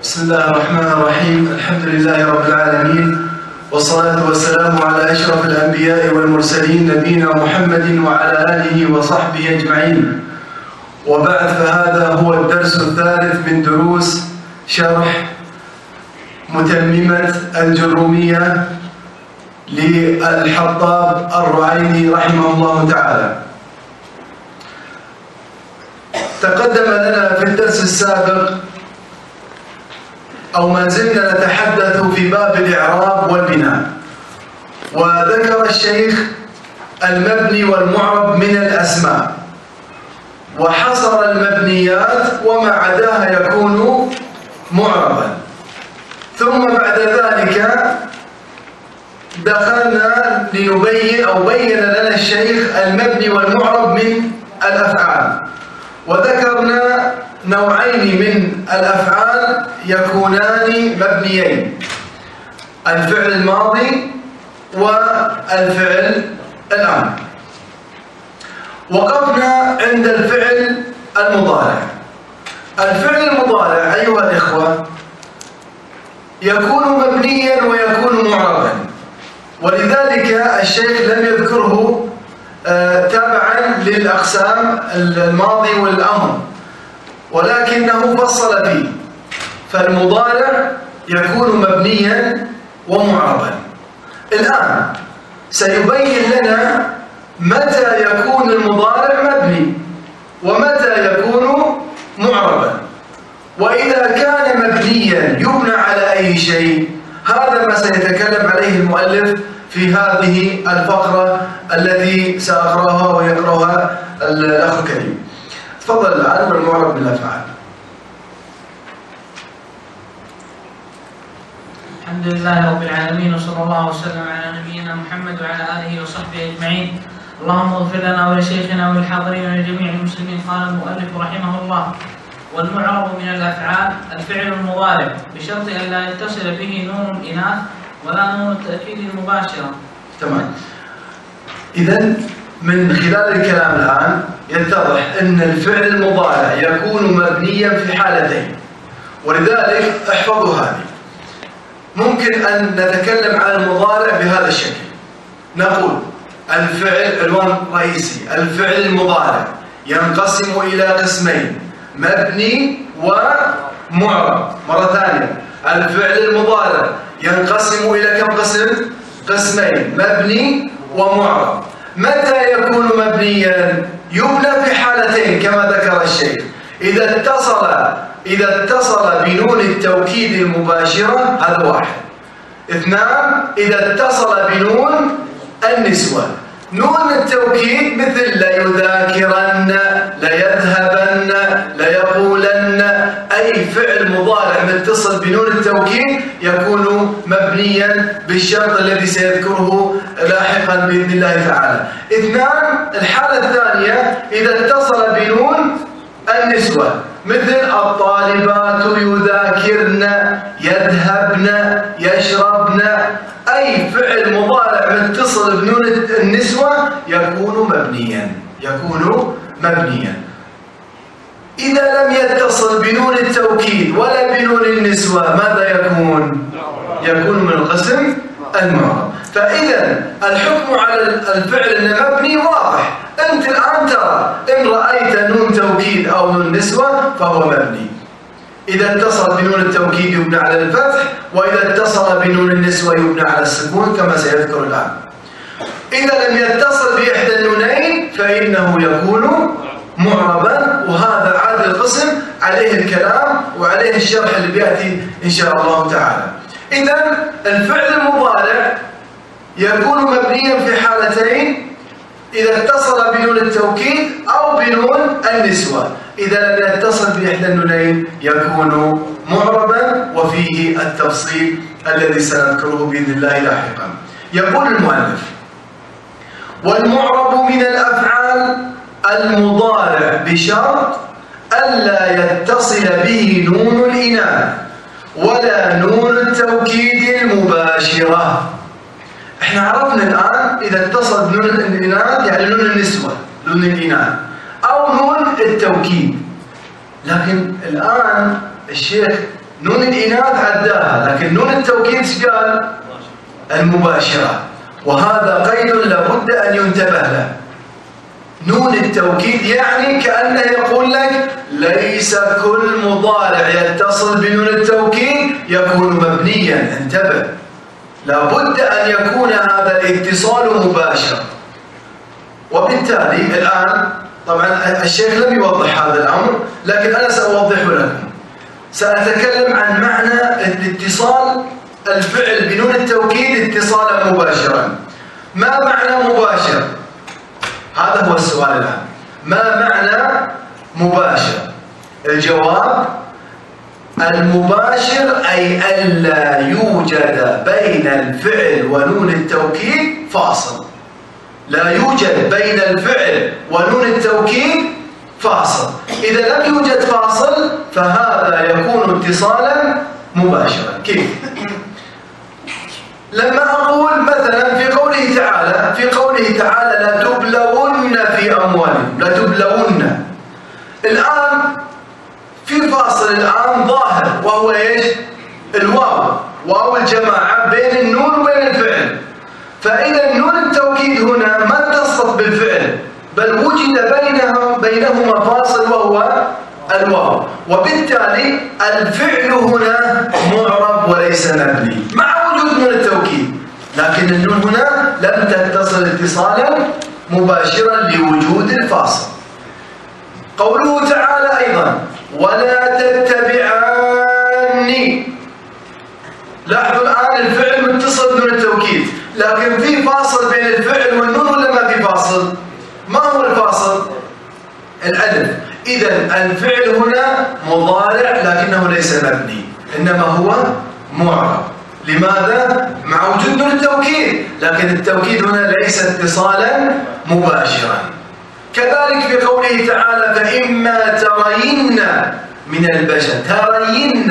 بسم الله الرحمن الرحيم. الحمد لله رب العالمين، والصلاة والسلام على أشرف الأنبياء والمرسلين نبينا محمد وعلى آله وصحبه أجمعين. وبعد، فهذا هو الدرس الثالث من دروس شرح متممة الجرومية للحطاب الرعيني رحمه الله تعالى. تقدم لنا في الدرس السابق أو ما زلنا نتحدث في باب الإعراب والبناء، وذكر الشيخ المبني والمعرب من الأسماء، وحصر المبنيات وما عداها يكون معربا. ثم بعد ذلك دخلنا لنبين أو بين لنا الشيخ المبني والمعرب من الأفعال، وذكرنا نوعين من الأفعال يكونان مبنيين: الفعل الماضي والفعل الأمر. وقفنا عند الفعل المضارع. الفعل المضارع أيها الإخوة يكون مبنيا ويكون معربا، ولذلك الشيخ لم يذكره تابعا للأقسام الماضي والأمر، ولكنه فصل فيه. فالمضارع يكون مبنيا ومعربا. الآن سيبين لنا متى يكون المضارع مبني ومتى يكون معربا، وإذا كان مبنيا يبنى على أي شيء. هذا ما سيتكلم عليه المؤلف في هذه الفقرة التي سأقرأها ويقرأها الأخ الكريم. تفضل الآن بالمعرب من الأفعال. الحمد لله رب العالمين، وصلى الله وسلم على نبينا محمد وعلى آله وصحبه أجمعين. اللهم اغفر لنا ولشيخنا وللحاضرين ولجميع المسلمين. قال المؤلف رحمه الله: والمعرب من الأفعال الفعل المضارع بشرط أن لا يتصل به نون الإناث ولا نون التأكيد المباشرة. تمام. إذن من خلال الكلام الآن يتضح أن الفعل المضارع يكون مبنيا في حالتين، ولذلك احفظوا هذه. ممكن أن نتكلم عن المضارع بهذا الشكل، نقول الفعل عنوان رئيسي: الفعل المضارع ينقسم إلى قسمين: مبني ومعرب. مرة ثانية، الفعل المضارع ينقسم إلى كم قسم؟ قسمين: مبني ومعرب. متى يكون مبنيا؟ يبنى في حالتين كما ذكر الشيخ: إذا اتصل بنون التوكيد المباشرة، هذا واحد. اثنان، إذا اتصل بنون النسوة. نون التوكيد مثل ليذاكرن، ليذهبن، ليقولن. أي فعل مضارع متصل بنون التوكيد يكون مبنيا بالشرط الذي سيذكره لاحقا بإذن الله تعالى. اثنان، الحالة الثانية إذا اتصل بنون النسوة، مثل الطالبات يذاكرن، يذهبن، يشربن. أي فعل مضارع متصل بنون النسوة يكون مبنيا. إذا لم يتصل بنون التوكيد ولا بنون النسوة، ماذا يكون؟ يكون من القسم المعرب. فإذا الحكم على الفعل المبني واضح. أنت الآن ترى إن رأيت نون توكيد أو نون نسوة فهو مبني. إذا اتصل بنون التوكيد يبنى على الفتح، وإذا اتصل بنون النسوة يبنى على السكون كما سيذكر الآن. إذا لم يتصل بإحدى النونين فإنه يكون معربا، وهذا عاد القسم عليه الكلام وعليه الشرح اللي بيأتي إن شاء الله تعالى. إذا الفعل المضارع يكون مبنيا في حالتين: إذا اتصل بنون التوكيد أو بنون النسوة. إذا لم يتصل بإحدى النونين يكون معربا، وفيه التفصيل الذي سنذكره بإذن الله لاحقا. يقول المؤلف: والمعرب من الأفعال المضارع بشرط ألا يتصل به نون الإناث ولا نون التوكيد المباشرة. احنا عرفنا الآن إذا اتصل بنون الإناث يعني نون النسوة، نون الإناث، أو نون التوكيد. لكن الآن الشيخ نون الإناث عداها، لكن نون التوكيد ايش قال؟ المباشرة. وهذا قيد لابد أن ينتبه له. نون التوكيد يعني كأنه يقول لك ليس كل مضارع يتصل بنون التوكيد يكون مبنيا، انتبه، لابد أن يكون هذا الاتصال مباشر. وبالتالي الآن طبعا الشيخ لم يوضح هذا الأمر، لكن أنا سأوضحه لكم. سأتكلم عن معنى الاتصال الفعل بنون التوكيد اتصالا مباشرا. ما معنى مباشر؟ هذا هو السؤال الآن. ما معنى مباشر؟ الجواب: المباشر أي ألا يوجد بين الفعل ونون التوكيد فاصل. لا يوجد بين الفعل ونون التوكيد فاصل. إذا لم يوجد فاصل فهذا يكون اتصالا مباشرا. كيف؟ لما أقول مثلا في قوله تعالى لتبلون في أموالكم، لتبلون، الآن في فاصل الآن ظاهر وهو ايش؟ الواو، واو الجماعة بين النون وبين الفعل. فإذا نون التوكيد هنا ما اتصلت بالفعل، بل وجد بينهما فاصل وهو الواو، وبالتالي الفعل هنا معرب وليس مبني مع وجود نون التوكيد، لكن النون هنا لم تتصل اتصالا مباشرا لوجود الفاصل. قوله تعالى أيضا ولا تتبعاني، لاحظوا الآن الفعل متصل بنون التوكيد، لكن في فاصل بين الفعل والنون ولا ما في فاصل؟ ما هو الفاصل؟ الألف. إذا الفعل هنا مضارع لكنه ليس مبني، إنما هو معرب. لماذا؟ مع وجود نون التوكيد، لكن التوكيد هنا ليس اتصالا مباشرا. كذلك في قوله تعالى فإما ترين من البشر، ترين،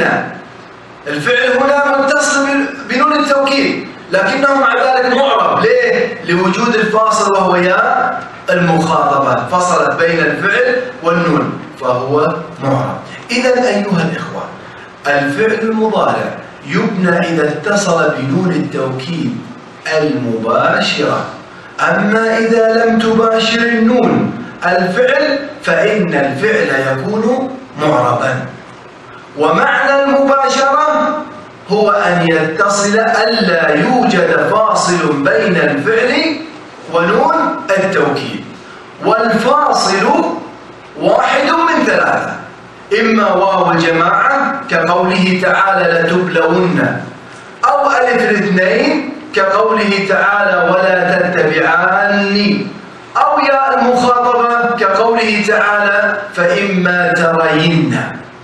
الفعل هنا متصل بنون التوكيد لكنه مع ذلك معرب. ليه؟ لوجود الفاصل وهو ياء المخاطبة، فصلت بين الفعل والنون فهو معرب. إذا أيها الإخوة، الفعل المضارع يبنى إذا اتصل بنون التوكيد المباشرة، أما إذا لم تباشر النون الفعل فإن الفعل يكون معربا. ومعنى المباشرة هو أن يتصل ألا يوجد فاصل بين الفعل ونون التوكيد، والفاصل واحد من ثلاثة: إما واو الجماعة كقوله تعالى لتبلون، أو ألف الاثنين كقوله تعالى ولا تتبعاني، أو ياء المخاطبة كقوله تعالى فإما ترين.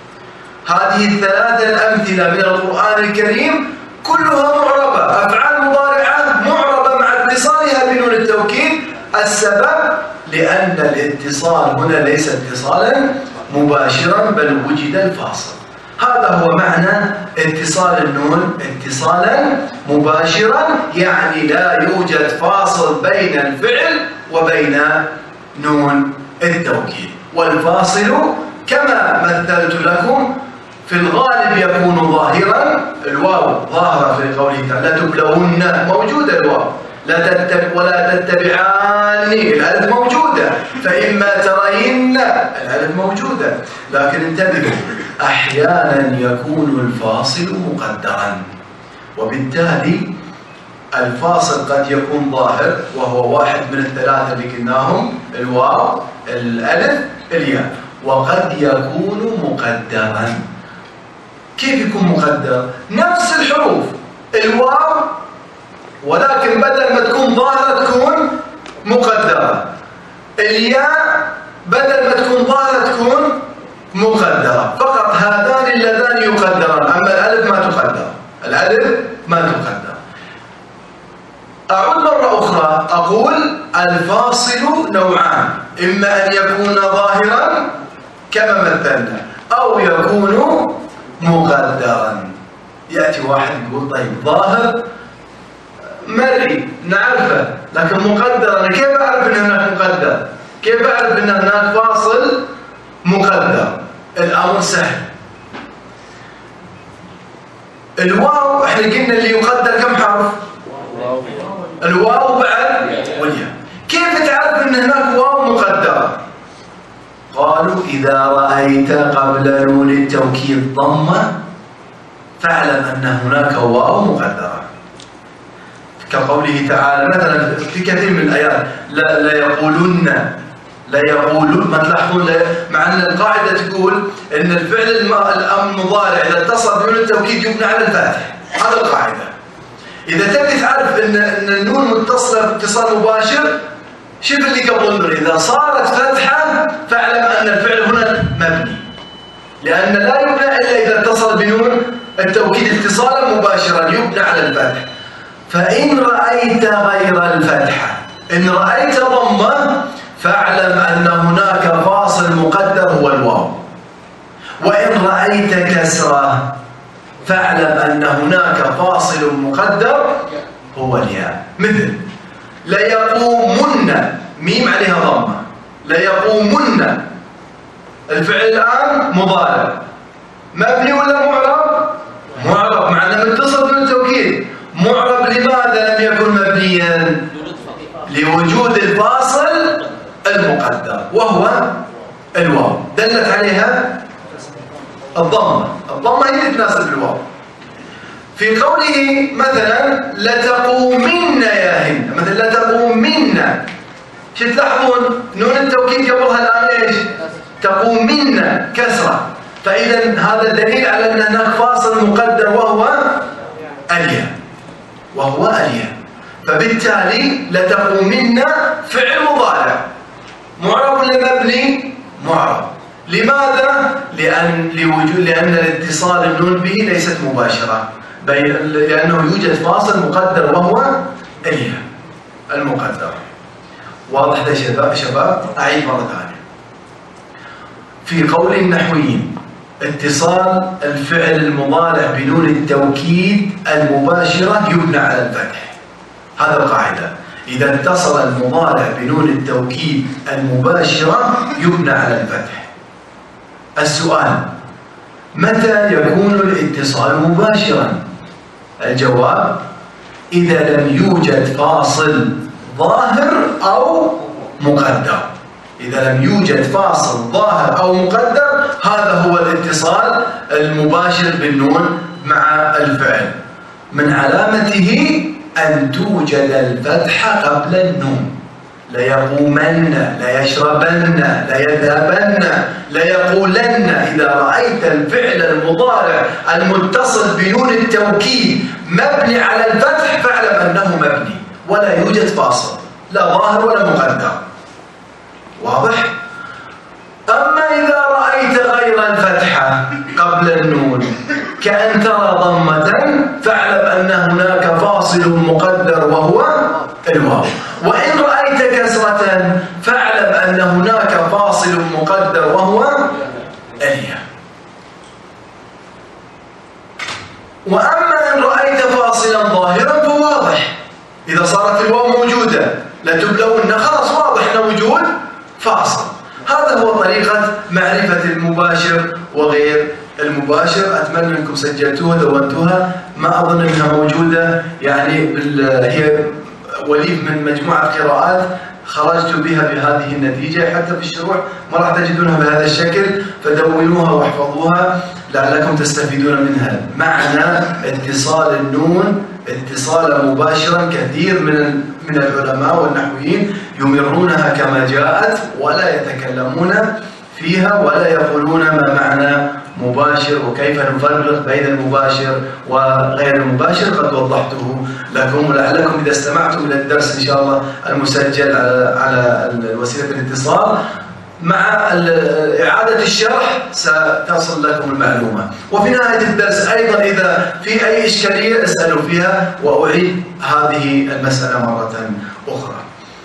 هذه الثلاثة الأمثلة من القرآن الكريم كلها معربة، أفعال مضارعة معربة مع اتصالها بنون التوكيد. السبب لأن الاتصال هنا ليس اتصالا مباشرا بل وجد الفاصل. هذا هو معنى اتصال النون اتصالا مباشرا، يعني لا يوجد فاصل بين الفعل وبين نون التوكيد. والفاصل كما مثلت لكم في الغالب يكون ظاهرا، الواو ظاهرة في قوله تعالى لا تبلون، موجودة الواو، ولا تتبعاني الألف موجودة، فإما ترين الألف موجودة. لكن انتبهوا، أحيانا يكون الفاصل مقدرا، وبالتالي الفاصل قد يكون ظاهر وهو واحد من الثلاثة اللي قلناهم، الواو، الألف، الياء، وقد يكون مقدرا. كيف يكون مقدر؟ نفس الحروف الواو، ولكن بدل ما تكون ظاهرة تكون مقدرة. الياء بدل ما تكون ظاهرة تكون مقدرة. فقط هذان اللذان يقدران، أما الألف ما تقدر، الألف ما تقدر. أعود مرة أخرى أقول الفاصل نوعان: إما أن يكون ظاهرا كما مثلنا، أو يكون مقدرا. يأتي واحد يقول طيب ظاهر مرئي نعرفه، لكن مقدر أنا كيف أعرف أن هناك مقدر؟ كيف أعرف أن هناك فاصل مقدر؟ الأمر سهل. الواو احنا قلنا اللي يقدر كم حرف؟ الواو بعد والياء. كيف تعرف ان هناك واو مقدرة؟ قالوا إذا رأيت قبل نون التوكيد ضمة فاعلم أن هناك واو مقدرة، كقوله تعالى مثلا في كثير من الآيات لا يقولون ما تلاحظون، مع أن القاعدة تقول أن الفعل المضارع إذا اتصل بنون التوكيد يبنى على الفاتح، هذا القاعدة. إذا تبي تعرف أن النون متصلة باتصال مباشر شوف اللي قبل النون، إذا صارت فتحة فاعلم أن الفعل هنا مبني، لأن لا يبنى إلا إذا اتصل بنون التوكيد اتصالا مباشرا يبنى على الفتح. فإن رأيت غير الفتحة، إن رأيت ضمة فاعلم أن هناك فاصل مقدر هو الواو، وإن رأيت كسرة فاعلم أن هناك فاصل مقدر هو الياء. مثل ليقومن ميم عليها ضمة، ليقومن الفعل الآن مضارع مبني ولا معرب؟ معرب، مع أنه متصل بالتوكيد. معرب لماذا لم يكن مبنيا؟ لوجود الفاصل المقدر وهو الواو، دلت عليها الضمة. الضمة هي اللي تناسب الواو. في قوله مثلا لتقومن يا هند، مثلا لتقومن، شو تلاحظون؟ نون التوكيد قبلها الآن ايش؟ تقومن كسرة، فإذا هذا دليل على أن هناك فاصل مقدر وهو الياء، وهو الياء. فبالتالي لتقومن فعل مضارع معرب ولا مبني؟ معرب. لماذا؟ لأن الاتصال النون به ليست مباشرة، لأنه يوجد فاصل مقدر وهو الياء المقدر. واضح ده شباب؟ أعيد مرة ثانية. في قول النحويين اتصال الفعل المضارع بنون التوكيد المباشرة يبنى على الفتح، هذا القاعدة. إذا اتصل المضارع بنون التوكيد المباشرة يبنى على الفتح. السؤال: متى يكون الاتصال مباشرا؟ الجواب: إذا لم يوجد فاصل ظاهر أو مقدر. إذا لم يوجد فاصل ظاهر أو مقدر هذا هو الاتصال المباشر بالنون مع الفعل. من علامته أن توجد الفتحة قبل النون. ليقومن، ليشربن، ليذهبن، ليقولن. إذا رأيت الفعل المضارع المتصل بنون التوكيد مبني على الفتح فاعلم أنه مبني ولا يوجد فاصل، لا ظاهر ولا مقدر. واضح؟ أما إذا رأيت غير الفتحة قبل النون كأن ترى ضمة فاعلم أن هناك فاصل مقدر وهو الواو. وإن رأيت كسرة فاعلم أن هناك فاصل مقدر وهو الياء. وأما إن رأيت فاصلا ظاهرا فواضح، إذا صارت الواو موجودة لتبلون، خلاص واضح أنه وجود فاصل. هذا هو طريقة معرفة المباشر وغير المباشر. أتمنى أنكم سجلتوها دونتوها، ما أظن أنها موجودة، يعني هي وليف من مجموعة قراءات خرجت بها بهذه النتيجة. حتى في الشروح ما راح تجدونها بهذا الشكل، فدونوها واحفظوها لعلكم تستفيدون منها. معنى اتصال النون اتصالا مباشرا كثير من العلماء والنحويين يمرونها كما جاءت ولا يتكلمون فيها ولا يقولون ما معنى مباشر وكيف نفرق بين المباشر وغير المباشر. قد وضحته لكم، ولعلكم إذا استمعتم إلى الدرس إن شاء الله المسجل على وسيلة الاتصال مع إعادة الشرح ستصل لكم المعلومة. وفي نهاية الدرس أيضا إذا في أي إشكالية اسألوا فيها وأعيد هذه المسألة مرة أخرى.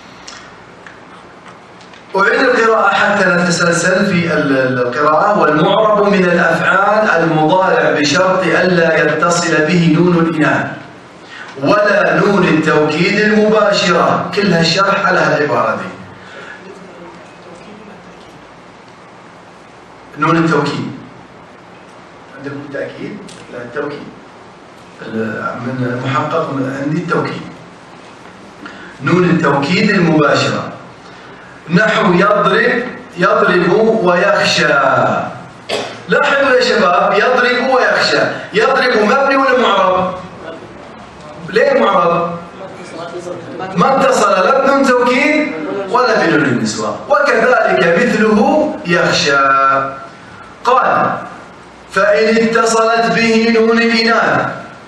أعيد القراءة حتى نتسلسل في القراءة. والمعرب من الأفعال المضارع بشرط ألا يتصل به نون الإناث ولا نون التوكيد المباشرة. كلها الشرح على العبارة دي. نون التوكيد عندكم تأكيد؟ لا التوكيد من محقق عندي التوكيد، نون التوكيد المباشرة، نحو يضرب ويخشى. لاحظوا يا شباب، يضرب ويخشى، يضرب مبني ولا معرب؟ ليه معرب؟ ما اتصل لا بنون توكيد ولا بنون النسوة. وكذلك مثله يخشى. قال فإن اتصلت به نون الإناث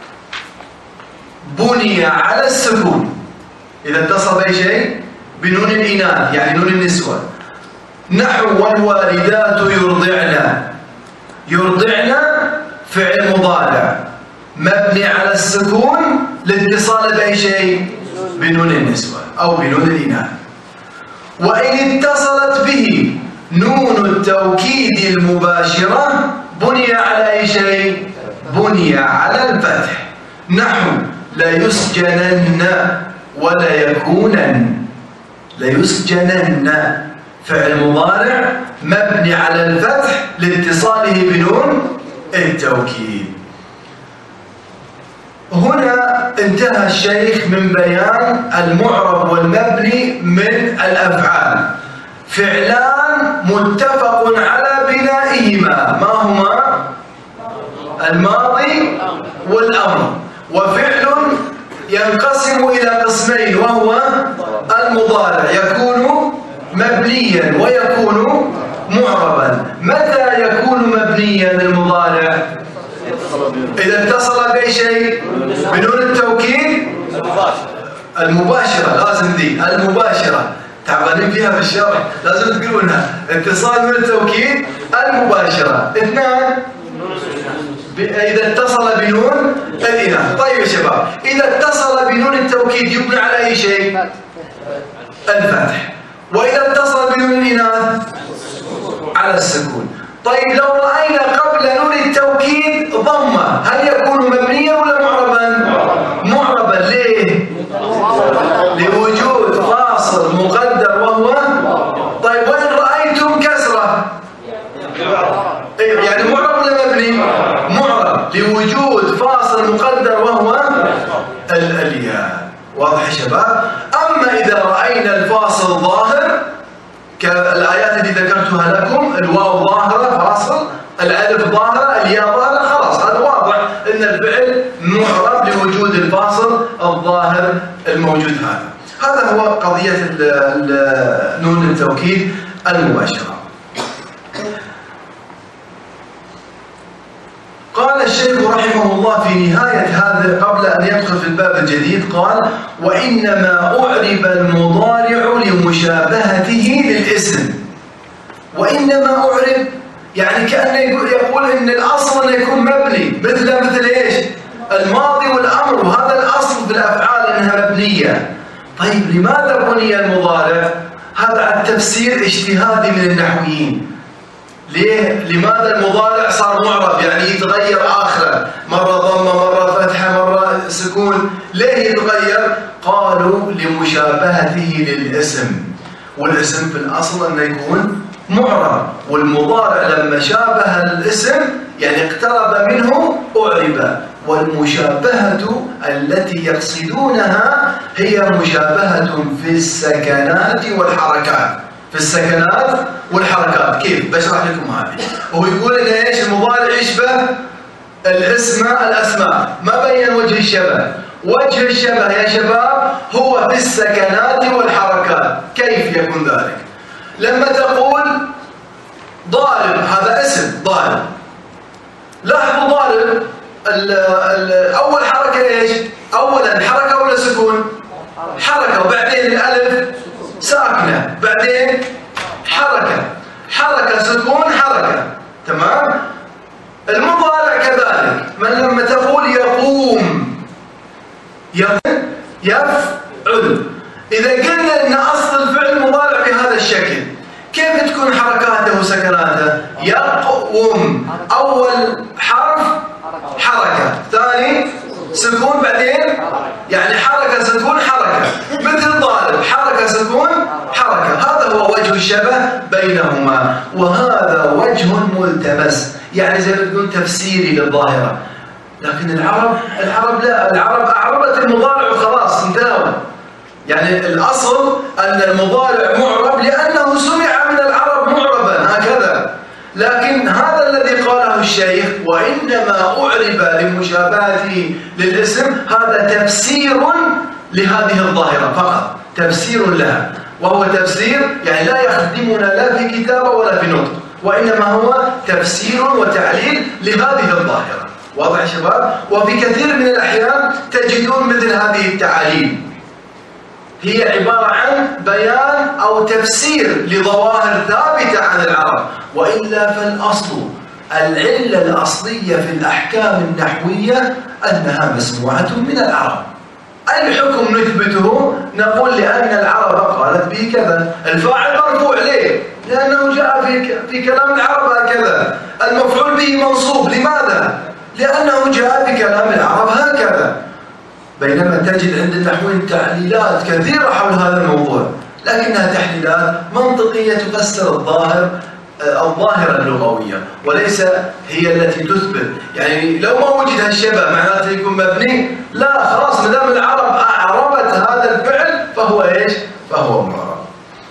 بني على السكون. إذا اتصل بأي شيء بنون الإناث يعني نون النسوة، نحو والوالدات يرضعن. يرضعن فعل مضارع مبني على السكون لاتصال بأي شيء بنون النسوة أو بنون الإناث. وإن اتصلت به نون التوكيد المباشرة بني على أي شيء؟ بني على الفتح، نحو ليسجنن ولا يكونن. ليسجنن فعل مضارع مبني على الفتح لاتصاله بنون التوكيد. هنا انتهى الشيخ من بيان المعرب والمبني من الأفعال. فعلان متفق على بنائهما، ما هما؟ الماضي والأمر. وفعل ينقسم إلى قسمين وهو المضارع، يكون مبنيا ويكون معربا. متى يكون مبنيا المضارع؟ إذا اتصل بأي شيء بنون التوكيد المباشرة. لازم دي المباشرة تعبانين فيها في الشرح، لازم تقولونها. اتصال من التوكيد المباشرة. اثنان إذا اتصل بنون الإناث. طيب يا شباب، إذا اتصل بنون التوكيد يبنى على أي شيء؟ الفتح. وإذا اتصل بنون الإناث على السكون. طيب لو رأينا قبل نون التوكيد ضمة، هل يكون مبنيا ولا معربا؟ معربا. ليه؟ لوجود فاصل مقدر وهو. طيب وإن رأيتم كسرة يعني معرب ولا مبني؟ معرب لوجود فاصل مقدر وهو الياء. واضح يا شباب؟ أما إذا رأينا الفاصل ظاهر كالآيات اللي ذكرتها لكم، الواو ظاهرة فاصل، الألف ظاهرة، الياء ظاهرة، خلاص هذا واضح أن الفعل معرب لوجود الفاصل الظاهر الموجود. هذا هو قضية نون التوكيد المباشرة. قال الشيخ رحمه الله في نهاية هذا قبل أن يدخل في الباب الجديد، قال وإنما أعرب المضارع لمشابهته للاسم. وإنما أعرب يعني كأنه يقول إن الأصل أنه يكون مبني مثل إيش؟ الماضي والأمر، وهذا الأصل في الأفعال أنها مبنية. طيب لماذا بني المضارع؟ هذا على التفسير اجتهادي من النحويين. ليه؟ لماذا المضارع صار معرب يعني يتغير آخره، مرة ضمة مرة فتحة مرة سكون؟ ليه يتغير؟ قالوا لمشابهته للاسم، والاسم في الأصل أنه يكون معرب، والمضارع لما شابه الاسم يعني اقترب منه أعرب. والمشابهة التي يقصدونها هي مشابهة في السكنات والحركات. في السكنات والحركات. كيف؟ بشرح لكم هذه. وهو يقول إن إيش المضارع يشبه الأسماء. ما بين وجه الشبه. وجه الشبه يا شباب هو في السكنات والحركات. كيف يكون ذلك؟ لما تقول ضارب، هذا اسم ضارب. لاحظوا ضارب أول حركة إيش؟ أولا حركة ولا سكون؟ حركة، وبعدين الألف ساكنة، بعدين حركة سكون حركة. تمام؟ المضارع كذلك. من لما تقول يقوم يفعل، إذا قلنا أن أصل الفعل مضارع بهذا الشكل، كيف تكون حركاته وسكناته؟ يقوم أول حرف حركة، ثاني سكون، بعدين يعني حركة سكون حركة، مثل ضارب حركة سكون حركة. هذا هو وجه الشبه بينهما، وهذا وجه ملتمس، يعني زي ما تقول تفسيري للظاهرة. لكن العرب لا، العرب أعربت المضارع وخلاص انتهوا. يعني الأصل أن المضارع معرب لأنه سمع من العرب معربا هكذا. لكن هذا الذي قاله الشيخ وإنما أعرب لمشابهته للاسم، هذا تفسير لهذه الظاهرة فقط، تفسير لها، وهو تفسير يعني لا يخدمنا لا في كتابة ولا في نطق، وإنما هو تفسير وتعليل لهذه الظاهرة. واضح يا شباب؟ وفي كثير من الأحيان تجدون مثل هذه التعاليل هي عبارة عن بيان أو تفسير لظواهر ثابتة عن العرب، وإلا فالأصل العلة الأصلية في الأحكام النحوية أنها مسموعة من العرب. أي حكم نثبته؟ نقول لأن العرب قالت به كذا. الفاعل مرفوع ليه؟ لأنه جاء في كلام العرب هكذا. المفعول به منصوب، لماذا؟ لأنه جاء في كلام العرب هكذا. بينما تجد عند النحويين تعليلات كثيرة حول هذا الموضوع، لكنها تحليلات منطقية تفسر الظاهرة اللغوية، وليس هي التي تثبت. يعني لو ما وجد هالشبه معناته يكون مبني؟ لا، خلاص ما دام العرب أعربت هذا الفعل فهو إيش؟ فهو معرب.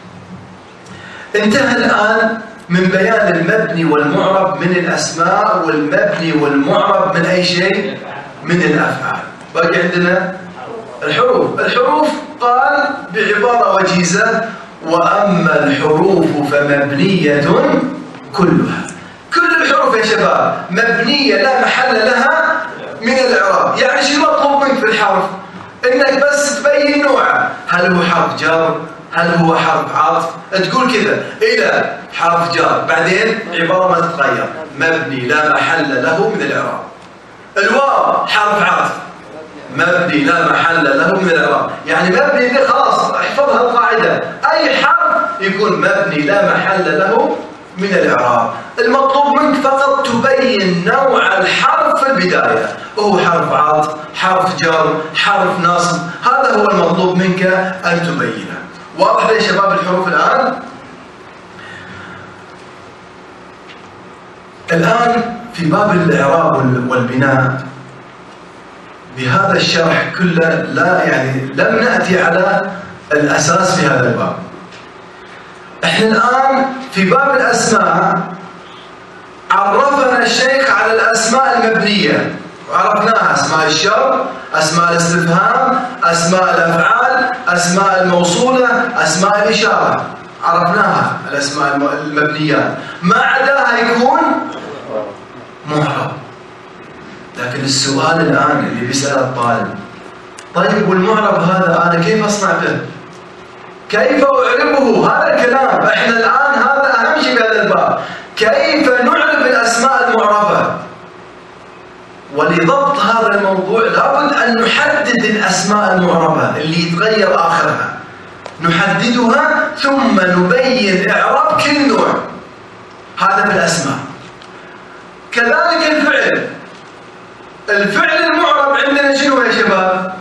انتهى الآن من بيان المبني والمعرب من الأسماء، والمبني والمعرب من أي شيء؟ من الأفعال. باقي عندنا الحروف. الحروف قال بعبارة وجيزة: وأما الحروف فمبنية كلها. كل الحروف يا شباب مبنية لا محل لها من الإعراب. يعني شو مطلوب منك في الحرف؟ إنك بس تبين نوعه، هل هو حرف جر؟ هل هو حرف عطف؟ تقول كذا إلى حرف جر، بعدين عبارة ما تتغير، مبني لا محل له من الإعراب. الواو حرف عطف، مبني لا محل له من الإعراب. يعني مبني دي خلاص احفظها القاعدة، أي حرف يكون مبني لا محل له من الإعراب. المطلوب منك فقط تبين نوع الحرف في البداية، وهو حرف عطف، حرف جر، حرف نصب، هذا هو المطلوب منك أن تبينه. واضح يا شباب الحروف الآن في باب الإعراب والبناء بهذا الشرح كله لم نأتي على الأساس في هذا الباب. احنا الآن في باب الأسماء عرفنا الشيخ على الأسماء المبنية وعرفناها: أسماء الشر، أسماء الاستفهام، أسماء الأفعال، أسماء الموصولة، أسماء الإشارة، عرفناها الأسماء المبنيات. ما عداها يكون معرب. لكن السؤال الآن اللي بيسأل الطالب: طيب والمعرب هذا أنا كيف أصنع به؟ كيف أعربه؟ هذا الكلام. إحنا الآن هذا أهم شيء في هذا الباب، كيف نعرب الأسماء المعربة. ولضبط هذا الموضوع لابد أن نحدد الأسماء المعربة اللي يتغير آخرها، نحددها ثم نبين إعراب كل نوع. هذا بالأسماء. كذلك الفعل المعرب عندنا شنو يا شباب؟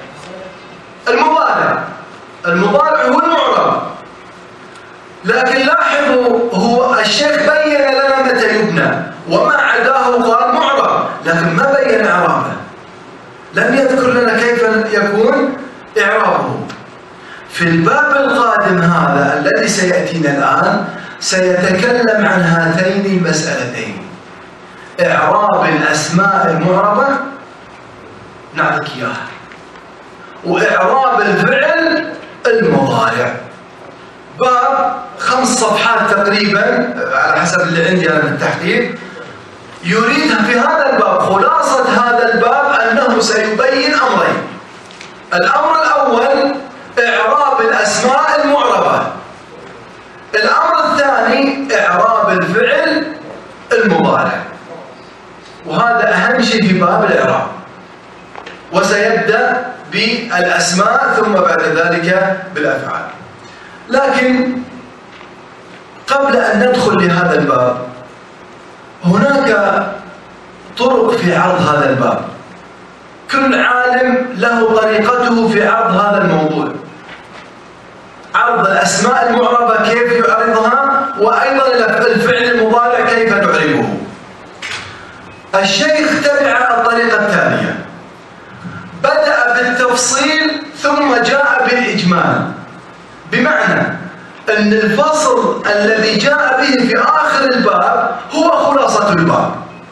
المضارع هو المعرب. لكن لاحظوا هو الشيخ بين لنا متى يبنى، وما عداه قال معرب، لكن ما بين إعرابه، لم يذكر لنا كيف يكون إعرابه. في الباب القادم هذا الذي سيأتينا الآن سيتكلم عن هاتين المسألتين: إعراب الأسماء المعربة نعطيك إياها، وإعراب الفعل المضارع. باب 5 صفحات تقريبا على حسب اللي عندي أنا في التحقيق. يريد في هذا الباب خلاصة هذا الباب أنه سيبين أمرين: الأمر الأول إعراب الأسماء المعربة، الأمر الثاني إعراب الفعل المضارع. وهذا أهم شيء في باب الإعراب. وسيبدأ بالأسماء ثم بعد ذلك بالأفعال. لكن قبل أن ندخل لهذا الباب هناك طرق في عرض هذا الباب. كل عالم له طريقته في عرض هذا الموضوع. عرض الأسماء المعربة كيف يعرضها، وأيضا الفعل المضارع كيف نعربه. الشيخ تبع الطريقة الإجمال، بمعنى أن الفصل الذي جاء به في آخر الباب هو خلاصة الباب.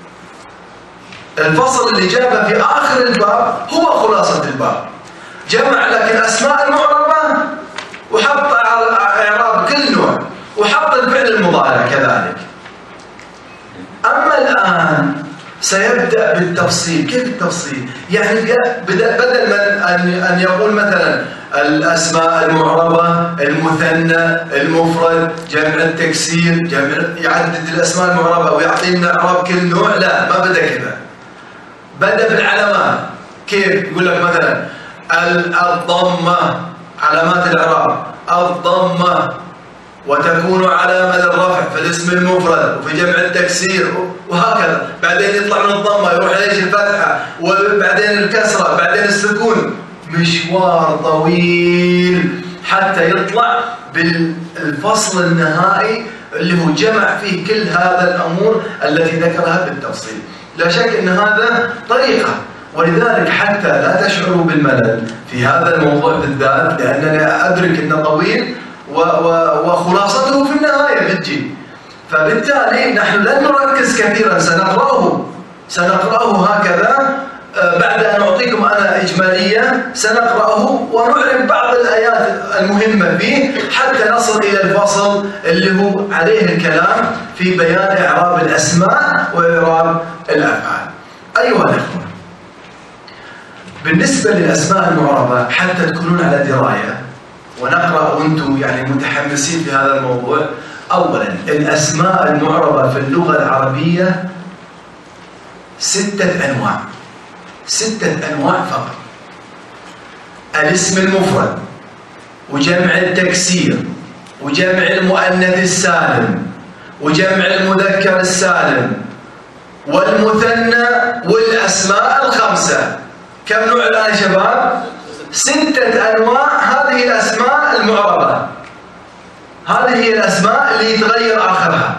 الفصل اللي جاء في آخر الباب هو خلاصة الباب. جمع لك الأسماء المعربة وحط إعراب كل نوع وحط الفعل المضارع كذلك. أما الآن سيبدأ بالتفصيل. كيف التفصيل؟ يعني بدل من أن يقول مثلا الأسماء المعربة، المثنى، المفرد، جمع التكسير، يعدد الأسماء المعربة ويعطينا إعراب كل نوع، لا، ما بدأ كذا. بدأ بالعلامات. كيف؟ يقول لك مثلا الضمة، علامات الإعراب، الضمة وتكون علامة للرفع في الاسم المفرد وفي جمع التكسير وهكذا. بعدين يطلع من الضمة يروح ليش الفتحة وبعدين الكسرة بعدين السكون. مشوار طويل حتى يطلع بالفصل النهائي اللي هو جمع فيه كل هذا الأمور التي ذكرها بالتفصيل. لا شك أن هذا طريقة، ولذلك حتى لا تشعروا بالملل في هذا الموضوع بالذات، لأنني أدرك أنه طويل وخلاصته في النهاية بتجي. فبالتالي نحن لن نركز كثيرا، سنقرأه هكذا. بعد أن أعطيكم أنا إجمالية سنقرأه ونعرف بعض الآيات المهمة فيه حتى نصل إلى الفصل اللي هو عليه الكلام في بيان إعراب الأسماء وإعراب الأفعال. أيها الأخوة، بالنسبة للأسماء المعربة حتى تكونون على دراية ونقرأ وأنتم يعني متحمسين في هذا الموضوع. أولا، الأسماء المعربة في اللغة العربية 6 أنواع، 6 أنواع فقط. الاسم المفرد وجمع التكسير وجمع المؤنث السالم وجمع المذكر السالم والمثنى والأسماء الخمسة. كم نوع الآن يا شباب؟ 6 أنواع. هذه الأسماء المعربة، هذه هي الأسماء اللي يتغير آخرها.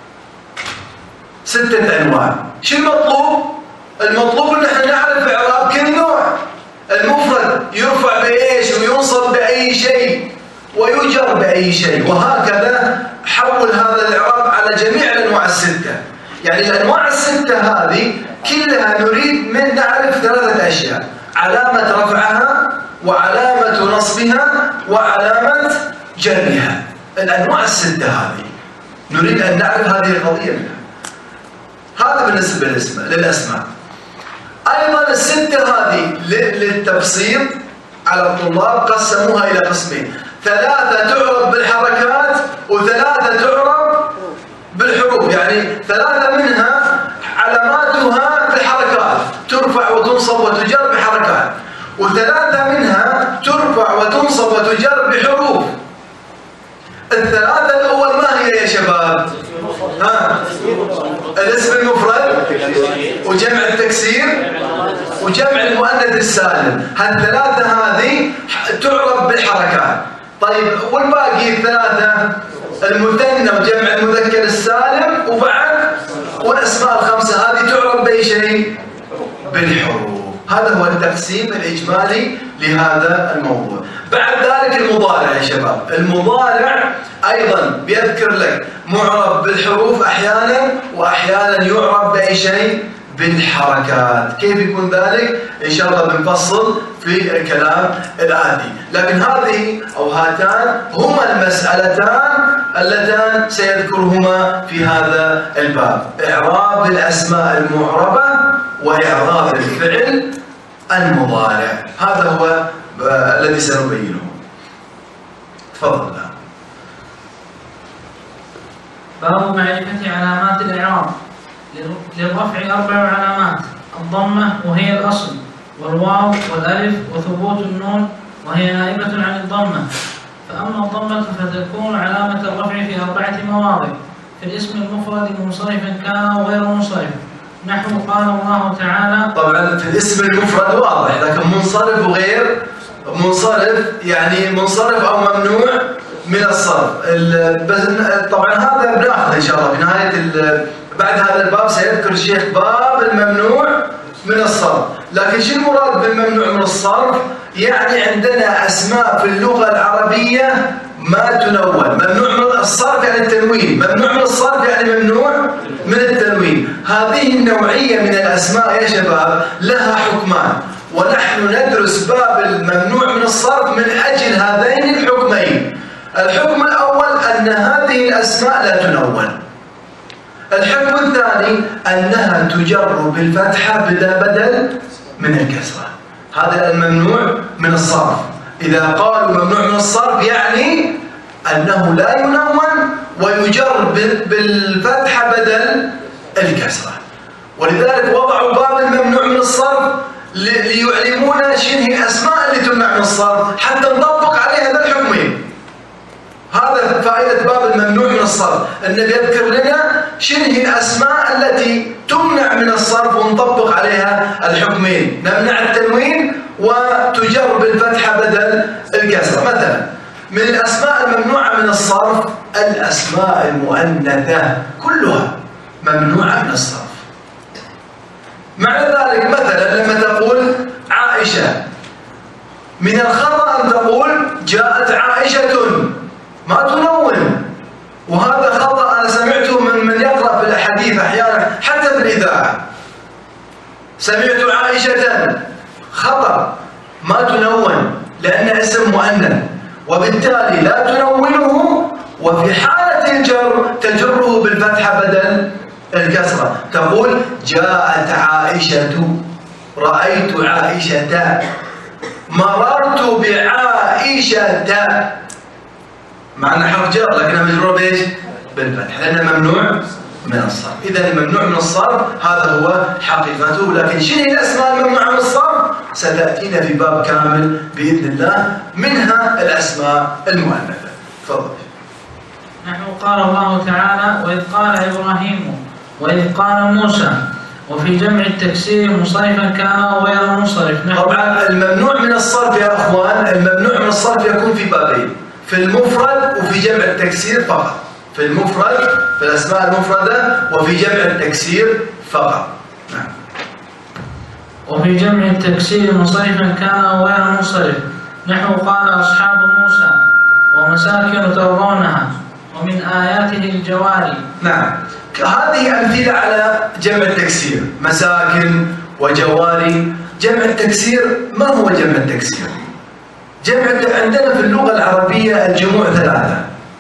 6 أنواع. شو المطلوب؟ المطلوب أن احنا نعرف إعراب كل نوع. المفرد يرفع بإيش وينصب بأي شيء ويجر بأي شيء، وهكذا حول هذا الإعراب على جميع الأنواع ال6. يعني الأنواع ال6 هذه كلها نريد من نعرف 3 أشياء: علامة رفعها وعلامة نصبها وعلامة جرها. الأنواع ال6 هذه نريد أن نعرف هذه القضية منها. هذا بالنسبة للأسماء. أيضا ال6 هذه للتبسيط على الطلاب قسموها إلى قسمين: 3 تعرب بالحركات و3 تعرب بالحروف. يعني 3 منها علاماتها بالحركات، ترفع وتنصب وتجر بحركات، و3 منها ترفع وتنصب وتجر بحروف. ال3 الأول ما هي يا شباب؟ الاسم المفرد وجمع التكسير وجمع المؤنث السالم. هالثلاثة هذه تعرب بالحركات. طيب والباقي 3: المثنى وجمع المذكر السالم وبعد والأسماء الخمسة هذه تعرب بأي شيء؟ بالحروف. هذا هو التقسيم الإجمالي لهذا الموضوع. بعد ذلك المضارع يا شباب. المضارع أيضا بيذكر لك معرب بالحروف أحيانا وأحيانا يعرب بأي شيء؟ بالحركات. كيف يكون ذلك؟ إن شاء الله بنفصل في الكلام الآتي. لكن هذه أو هاتان هما المسألتان اللتان سيذكرهما في هذا الباب: إعراب الأسماء المعربة وإعراب الفعل المضارع. هذا هو الذي سنبينه. تفضل. باب معرفة علامات الإعراب. للرفع 4 علامات: الضمة وهي الأصل، والواو والألف، وثبوت النون وهي نائبة عن الضمة. فأما الضمة فتكون علامة الرفع في 4 مواضع: في الاسم المفرد منصرفا كان أو غير منصرف، نحو قال الله تعالى. طبعا في الاسم المفرد واضح، لكن منصرف وغير منصرف يعني منصرف أو ممنوع من الصرف. طبعا هذا بناخذ إن شاء الله في نهاية بعد هذا الباب. سيذكر الشيخ باب الممنوع من الصرف. لكن شو المراد بالممنوع من الصرف؟ يعني عندنا أسماء في اللغة العربية ما تنون، ممنوع من الصرف يعني التنوين، ممنوع من الصرف يعني ممنوع من التنوين. هذه النوعية من الأسماء يا شباب لها حكمان، ونحن ندرس باب الممنوع من الصرف من أجل هذين الحكمين. الحكم الأول أن هذه الأسماء لا تنون. الحكم الثاني أنها تجر بالفتحة بدل من الكسرة. هذا الممنوع من الصرف. إذا قالوا ممنوع من الصرف يعني أنه لا ينون ويجر بالفتحة بدل الكسرة. ولذلك وضعوا باب الممنوع من الصرف ليعلمونا شنو هي الأسماء اللي تمنع من الصرف حتى نطبق عليها هذا الحكمين. هذا فائدة باب الممنوع من الصرف، النبي يذكر لنا شنو هي الأسماء التي تمنع من الصرف ونطبق عليها الحكمين، نمنع التنوين وتجر بالفتحة بدل الكسرة. مثلا من الأسماء الممنوعة من الصرف الأسماء المؤنثة كلها ممنوعة من الصرف. معنى ذلك مثلا لما تقول عائشة، من الخطأ أن تقول جاءت عائشة، ما تنون، وهذا خطأ أنا سمعته من يقرأ في الأحاديث أحيانا حتى في الإذاعة. سمعت عائشة، خطأ، ما تنون لأن اسم مؤنث، وبالتالي لا تنونه، وفي حالة الجر تجره بالفتحة بدل الكسرة. تقول جاءت عائشة، رأيت عائشة، مررت بعائشة، مع أنه حرف جر لكنها مجرورة بإيش؟ بالفتح، لأنه ممنوع من الصرف. إذا الممنوع من الصرف هذا هو حقيقته. لكن شنو هي الأسماء الممنوعة من الصرف؟ ستأتينا في باب كامل بإذن الله، منها الأسماء المؤنثة. تفضل. نحن قال الله تعالى وإذ قال إبراهيم وإذ قال موسى، وفي جمع التكسير منصرفا كان أو غير منصرف. طبعا الممنوع من الصرف يا أخوان، الممنوع من الصرف يكون في بابين، في المفرد وفي جمع التكسير فقط. في المفرد في الأسماء المفردة وفي جمع التكسير فقط. نعم. وفي جمع التكسير منصرفا كان أو غير منصرف. نحو قال أصحاب موسى ومساكن ترضونها ومن آياته الجواري. نعم، هذه أمثلة على جمع التكسير، مساكن وجواري. جمع التكسير ما هو جمع التكسير؟ عندنا في اللغة العربية الجموع ثلاثة: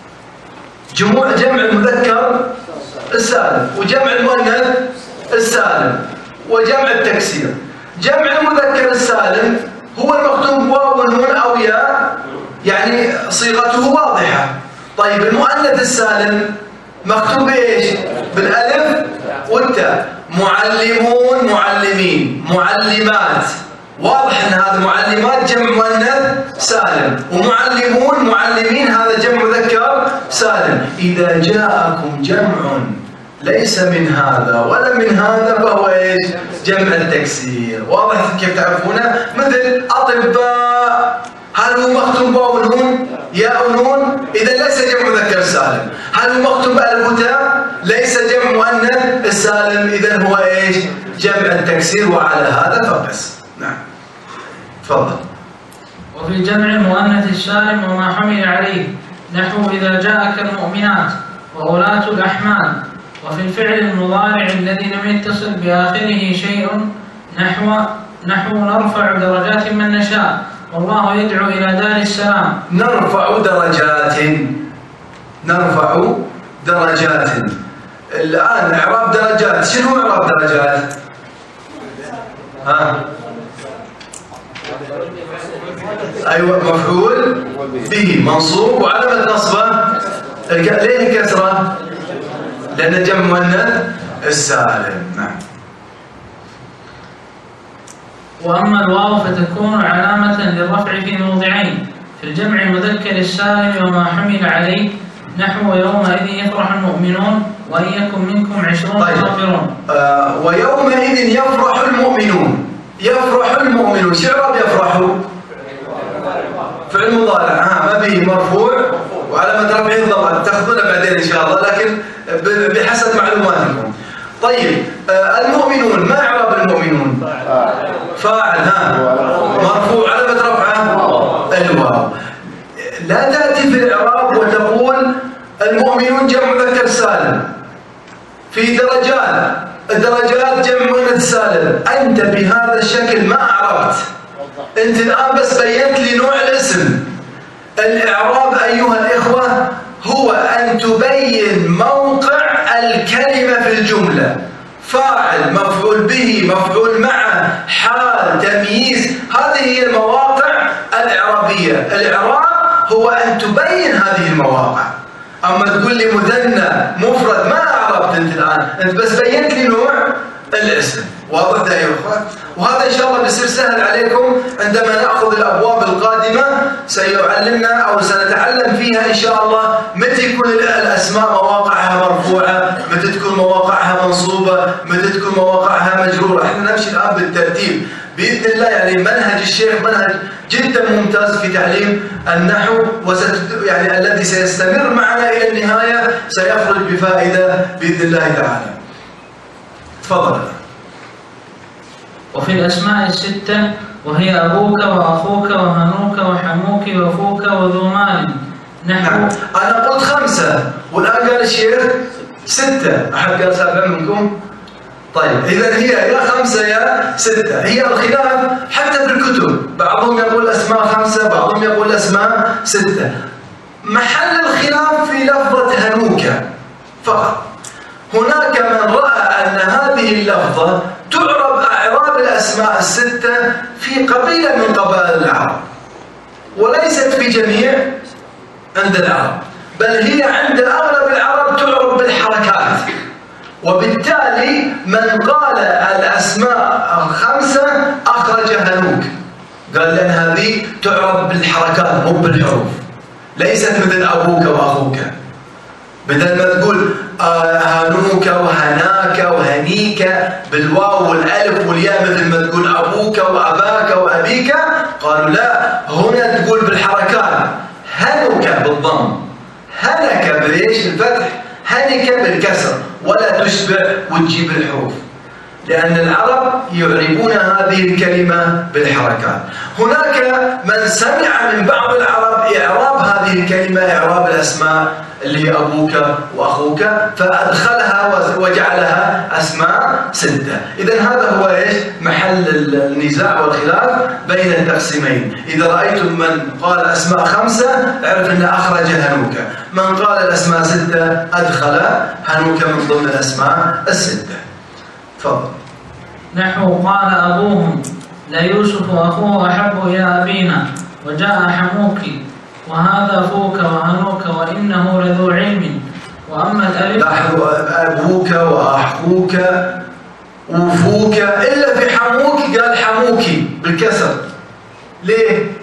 جمع المذكر السالم، وجمع المؤنث السالم، وجمع التكسير. جمع المذكر السالم هو المكتوب واو ونون أو ياء، يعني صيغته واضحة. طيب المؤنث السالم مكتوب ايش؟ بالالف والتاء. معلمون، معلمين، معلمات، واضح ان هذا معلمات جمع مؤنث سالم، ومعلمون معلمين هذا جمع مذكر سالم. اذا جاءكم جمع ليس من هذا ولا من هذا فهو ايش؟ جمع التكسير. واضح كيف تعرفونه؟ مثل اطباء، هل هو مكتوب واو ونون ياء ونون؟ اذا ليس جمع مذكر سالم. هل هو مكتوب الف وتاء؟ ليس جمع مؤنث السالم، اذا هو ايش؟ جمع التكسير. وعلى هذا فقس. نعم. تفضل. وفي جمع المؤنث السالم وما حمل عليه، نحو إذا جاءك المؤمنات وأولاة الأحمال. وفي الفعل المضارع الذي لم يتصل بآخره شيء، نحو نرفع درجات من نشاء والله يدعو إلى دار السلام. نرفع درجات. الآن إعراب درجات، شنو هو إعراب درجات؟ أيوة، مفعول به منصوب وعلامة نصبه ليه الكسرة؟ لأن جمع مؤنث السالم. نعم. وأما الواو فتكون علامة للرفع في موضعين: في الجمع المذكر السالم وما حمل عليه، نحو يومئذ يفرح المؤمنون وإن يكن منكم 20 صابرون. ويومئذ يفرح المؤمنون. شو إعراب يفرحوا؟ فعل مضارع، ما به مرفوع وعلامة رفعه الضمة، تاخذونها بعدين إن شاء الله، لكن بحسب معلوماتكم. طيب المؤمنون، ما إعراب المؤمنون؟ فاعل، مرفوع علامة رفعه الواو. لا تأتي في الإعراب وتقول المؤمنون جمع مذكر سالم، في الدرجات جمع مؤنث سالم. أنت بهذا الشكل ما أعربت، أنت الآن بس بينت لي نوع الاسم. الإعراب أيها الإخوة هو أن تبين موقع الكلمة في الجملة، فاعل، مفعول به، مفعول معه، حال، تمييز، هذه هي المواقع الإعرابية. الإعراب هو أن تبين هذه المواقع. أما تقول لي مثنى مفرد ما أعربت أنت الآن، أنت بس بينت لي نوع الاسم. واضح ده يا أخوة؟ وهذا إن شاء الله بيصير سهل عليكم عندما نأخذ الأبواب القادمة، سيعلمنا أو سنتعلم فيها إن شاء الله متى يكون الأسماء مواقعها مرفوعة، متى تكون مواقعها منصوبة، متى تكون مواقعها مجرورة. احنا نمشي الآن بالترتيب بإذن الله. يعني منهج الشيخ منهج جدا ممتاز في تعليم النحو، يعني الذي سيستمر معنا إلى النهاية سيخرج بفائدة بإذن الله تعالى. تفضل. وفي الأسماء الستة وهي أبوك وأخوك وهنوك وحموك وفوك وذو مال نحو. أنا قلت 5 والآن قال الشيخ 6. أحد قال 7 منكم؟ طيب إذا هي يا 5 يا 6. هي الخلاف حتى في الكتب، بعضهم يقول أسماء 5، بعضهم يقول أسماء 6. محل الخلاف في لفظة هنوك فقط. هناك من رأى أن هذه اللفظة تعرب أعراب الأسماء الستة في قبيلة من قبائل العرب، وليست في جميع عند العرب، بل هي عند أغلب العرب تعرب بالحركات. وبالتالي من قال الأسماء 5 أخرج هنوك، قال لأن هذه تعرب بالحركات مو بالحروف، ليست مثل أبوك وأخوك. بدل ما تقول هانوك وهناك وهنيك بالواو والألف والياء مثل ما تقول أبوك وأباك وأبيك، قالوا لا، هنا تقول بالحركات. هنوك بالضم، هنك بريش الفتح، هنك بالكسر، ولا تشبع وتجيب الحروف، لأن العرب يعربون هذه الكلمة بالحركات. هناك من سمع من بعض العرب إعراب هذه الكلمة إعراب الأسماء اللي هي أبوك وأخوك، فأدخلها وجعلها أسماء 6. إذن هذا هو إيش؟ محل النزاع والخلاف بين التقسيمين. إذا رأيتم من قال أسماء 5 اعرف أن أخرج هنوك، من قال الأسماء 6 أدخل هنوك من ضمن الأسماء 6. تفضل. نحو قال أبوهم ليوسف أخوه أحب إلى أبينا وجاء حموك وهذا فوك وهنوك وإنه لذو علم. وأما الألف أبوك وأحوك وفوك، إلا في حموك قال حموكي بالكسر. ليه؟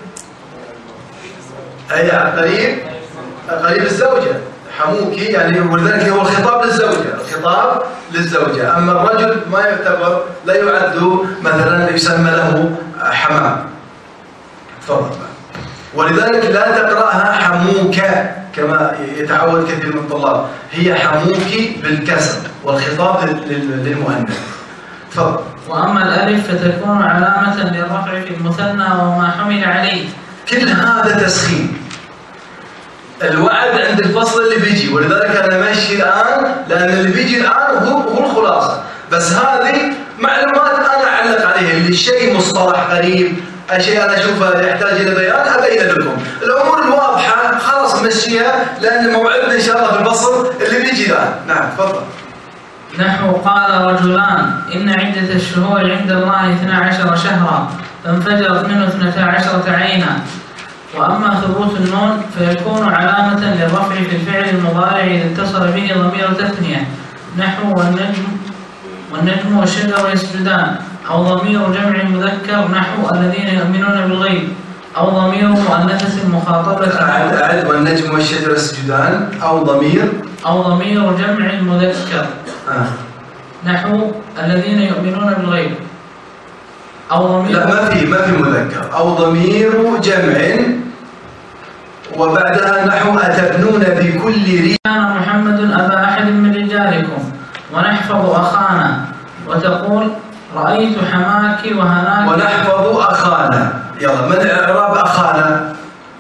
أي قريب الزوجة حموكي، يعني ولذلك هو الخطاب للزوجة. أما الرجل ما يعتبر، لا يعد مثلا يسمى له حمام. تفضل. ولذلك لا تقرأها حموك كما يتعود كثير من الطلاب، هي حموكي بالكسر والخطاب للمؤنث. تفضل. وأما الألف فتكون علامة للرفع في المثنى وما حمل عليه. كل هذا تسخين، الوعد عند الفصل اللي بيجي، ولذلك أنا ماشي الآن لأن اللي بيجي الآن هو الخلاصة. بس هذه معلومات أنا أعلق عليها، اللي شيء مصطلح غريب، شيء أنا أشوفه يحتاج إلى بيان أبين لكم. الأمور الواضحة خلاص مشيها، لأن موعدنا إن شاء الله في الفصل اللي بيجي الآن. نعم تفضل. نحو قال رجلان إن عدة الشهور عند الله 12 شهرا فانفجرت منه 12 عينا. وأما ثبوت النون فيكون علامة للرفع في الفعل المضارع إذا اتصل به ضمير تثنية، نحو والنجم والشجر يسجدان، أو ضمير جمع مذكر نحو الذين يؤمنون بالغيب، أو ضمير مؤنثة مخاطبة. أعد والنجم والشجر يسجدان، أو ضمير جمع مذكر نحو الذين يؤمنون بالغيب، أو ضمير. لا ما في مذكر، أو ضمير جمع وبعدها نحو أتبنون بكل ريح. كان محمد أبا أحد من رجالكم ونحفظ أخانا، وتقول رأيت حماك وهناك. ونحفظ أخانا. يلا من إعراب أخانا؟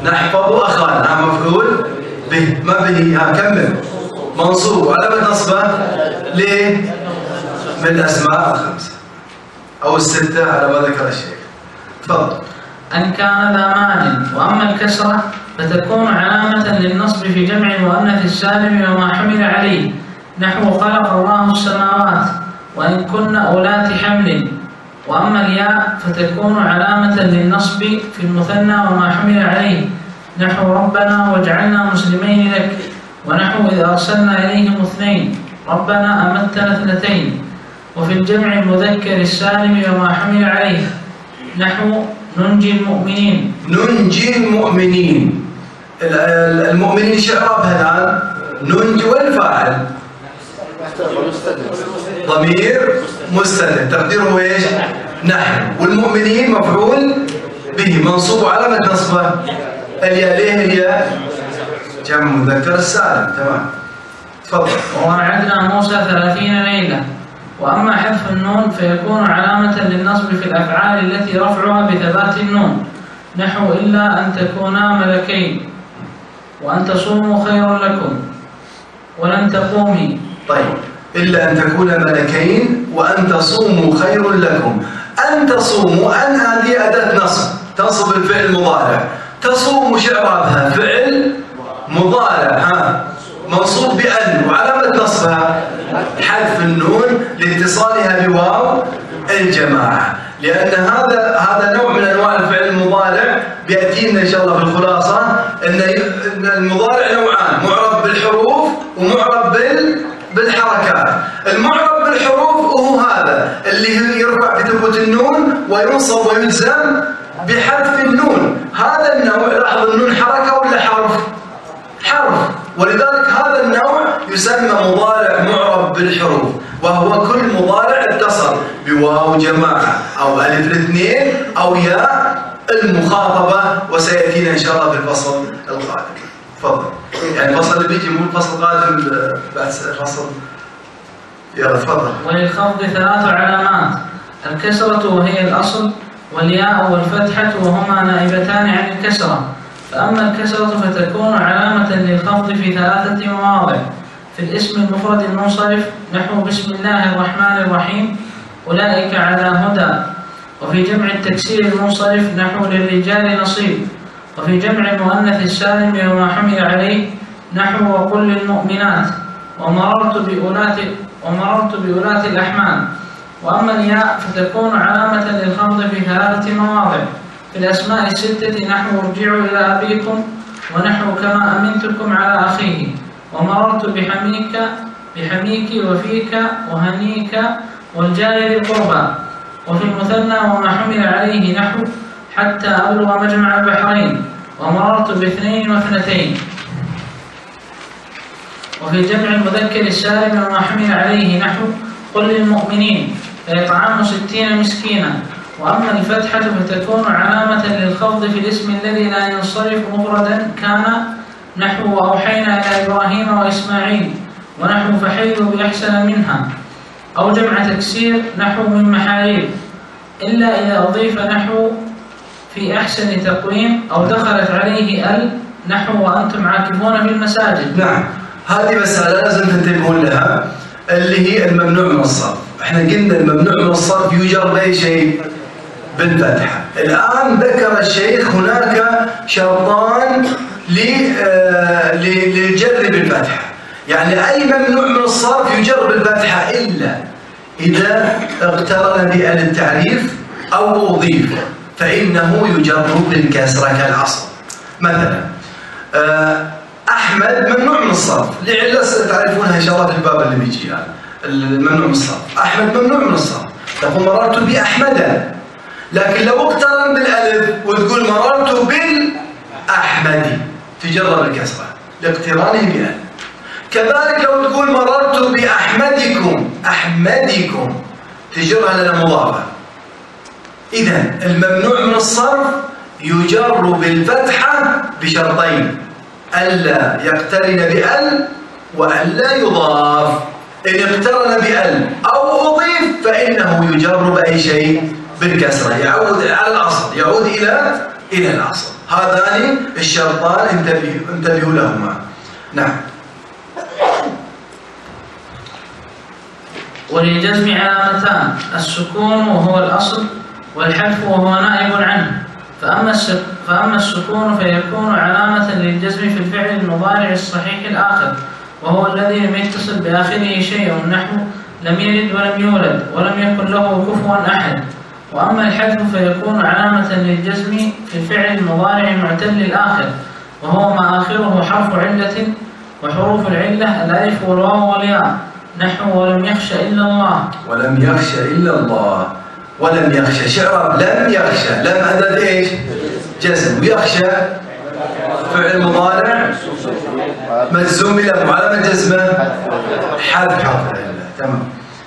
نحفظ أخانا مفعول به، ما به كمل منصوب وعلامة نصبه ليه؟ من الأسماء الخمسة أو الستة على ما ذكر الشيخ. تفضل. أن كان ذا مال. وأما الكسرة فتكون علامة للنصب في جمع المؤنث السالم وما حمل عليه، نحو خلق الله السماوات وإن كن أولات حمل. وأما الياء فتكون علامة للنصب في المثنى وما حمل عليه، نحو ربنا واجعلنا مسلمين لك، ونحو إذ أرسلنا إليهم اثنين ربنا أمتنا اثنتين. وفي الجمع المذكر السالم وما حمل عليه، نحو ننجي المؤمنين. ننجي المؤمنين، المؤمنين شعرابها الآن ننجي والفاعل ضمير مستتر تقديره ايش؟ نحن. والمؤمنين مفعول به منصوب علامة نصبه الياء. ليه الياء؟ جمع مذكر السالم. تمام. تفضل. ووعدنا موسى 30 ليلة. وأما حذف النون فيكون علامة للنصب في الأفعال التي رفعها بثبات النون، نحو إلا أن تكونا ملكين وأن تصوموا خير لكم ولن تقومي. طيب، إلا أن تكون ملكين وأن تصوموا خير لكم. أن تصوموا، أن هذه أداة نصب تنصب الفعل المضارع. تصوم شعرابها فعل مضارع منصوب بأن، وعلامة نصبها حذف النون لاتصالها بواو الجماعة، لأن هذا نوع من أنواع الفعل المضارع بيأتينا إن شاء الله في الخلاصة أن المضارع نوعان، معرب بالحروف ومعرب بالحركات. المعرب بالحروف وهو هذا اللي يرفع بثبوت النون وينصب ويجزم بحذف النون. هذا النوع لاحظ النون حركة ولا حرف؟ حرف، ولذلك هذا النوع يسمى مضارع معرب بالحروف، وهو كل مضارع اتصل بواو جماعة أو ألف الاثنين أو ياء المخاطبة، وسيأتينا إن شاء الله في الفصل القادم. تفضل. يعني الفصل اللي بيجي مو الفصل القادم بعد فصل. يلا تفضل. وللخفض 3 علامات: الكسرة وهي الأصل، والياء والفتحة وهما نائبتان عن الكسرة. فأما الكسرة فتكون علامة للخفض في 3 مواضع: في الاسم المفرد المنصرف، نحو بسم الله الرحمن الرحيم أولئك على هدى. وفي جمع التكسير المنصرف، نحو للرجال نصيب. وفي جمع المؤنث السالم وما حمل عليه، نحو وقل للمؤمنات ومررت بأولات الأحمال. وأما الياء فتكون علامة للخفض في 3 مواضع: في الأسماء الستة، نحو ارجعوا إلى أبيكم، ونحو كما أمنتكم على أخيه، ومررت بحميك وفيك وهنيك والجار ذي القربى. وفي المثنى وما حمل عليه، نحو حتى أبلغ مجمع البحرين، ومررت باثنين واثنتين. وفي جمع المذكر السالم وما حمل عليه، نحو قل للمؤمنين فيطعام 60 مسكينا. وأما الفتحة فتكون علامة للخفض في الاسم الذي لا ينصرف مفردا كان، نحو وأوحينا إلى إبراهيم وإسماعيل، ونحو فحيوا بأحسن منها. أو جمع تكسير، نحو من محاريب، إلا إذا أضيف نحو في أحسن تقويم، أو دخلت عليه نحو وأنتم عاكفون في المساجد. نعم، هذه مسألة لازم تنتبهون لها، اللي هي الممنوع من الصرف. احنا قلنا الممنوع من الصرف يجر بأي شيء؟ بالفتحة. الآن ذكر الشيخ هناك شرطان للجر بالفتحة، يعني أي ممنوع من الصرف يجر بالفتحة إلا إذا اقترن بأل التعريف أو أضيف، فإنه يجر بالكسرة كالعصر. مثلا أحمد ممنوع من الصرف لعلة تعرفونها إن شاء الله في الباب اللي بيجي يعني. الممنوع من الصرف، أحمد ممنوع من الصرف، تقول مررت بأحمد، لكن لو اقترن بالألف وتقول مررت بالأحمدي تجر بالكسرة لاقترانه بألف. كذلك لو تقول مررت بأحمدكم تجرها لنا مضافة. إذن الممنوع من الصرف يجر بالفتحة بشرطين: ألا يقترن بأل وألا يضاف. إن اقترن بأل أو أضيف فإنه يجر بأي شيء بالكسرة، يعود على الأصل، يعود إلى الأصل. هذان الشرطان انتبهوا لهما. نعم. وللجزم علامتان: السكون وهو الأصل، والحذف وهو نائب عنه. فأما السكون فيكون علامة للجزم في الفعل المضارع الصحيح الآخر، وهو الذي لم يتصل بآخره شيء، نحو لم يلد ولم يولد ولم يكن له كفوا أحد. وأما الحذف فيكون علامة للجزم في الفعل المضارع المعتل الآخر، وهو ما آخره حرف علة، وحروف العلة الألف والواو والياء، نحو ولم يخش إلا الله. ولم يخش إلا الله. ولم يخشى شعر لم يخشى، لم أداة إيش؟ جزم. ويخشى فعل مضارع مجزوم له، وعلامة جزمه حذف حرف العلة. تمام.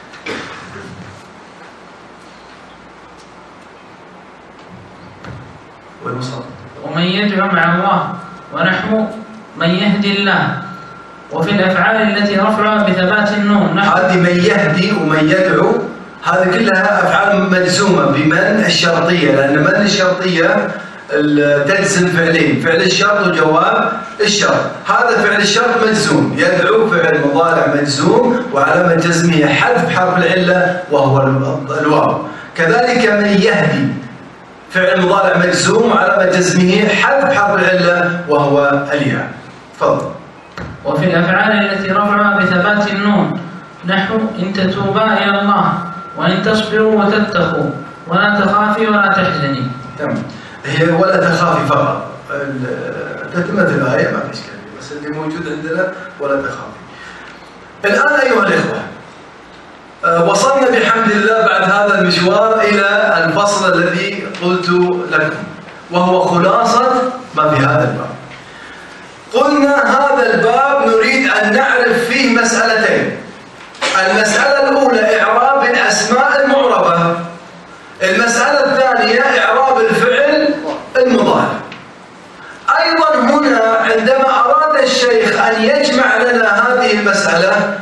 والوسط. ومن يدعو مع الله، ونحو من يهدي الله. وفي الأفعال التي رفعها بثبات النون، هذه من يهدي ومن يدعو، هذه كلها أفعال مجزومة بمن الشرطية، لأن من الشرطية تجزم فعلين: فعل الشرط وجواب الشرط. هذا فعل الشرط مجزوم، يدعو فعل مضارع مجزوم وعلامة جزمه حذف حرف العلة وهو الواو. كذلك من يهدي فعل مضارع مجزوم وعلامة جزمه حذف حرف العلة وهو الياء. تفضل. وفي الأفعال التي رفعها بثبات النون، نحو إن تتوبا إلى الله، وإن تصبروا وتتقوا، ولا تخافي ولا تحزني. تمام. هي ولا تخافي فقط، تتمة الآية ما في إشكال، بس اللي موجود عندنا ولا تخافي. الآن أيها الإخوة، وصلنا بحمد الله بعد هذا المشوار إلى الفصل الذي قلت لكم، وهو خلاصة ما في هذا الباب. قلنا هذا الباب نريد أن نعرف فيه مسألتين. المسألة الأولى إعراب الأسماء المعربة، المسألة الثانية إعراب الفعل المضارع. أيضا هنا عندما أراد الشيخ أن يجمع لنا هذه المسألة،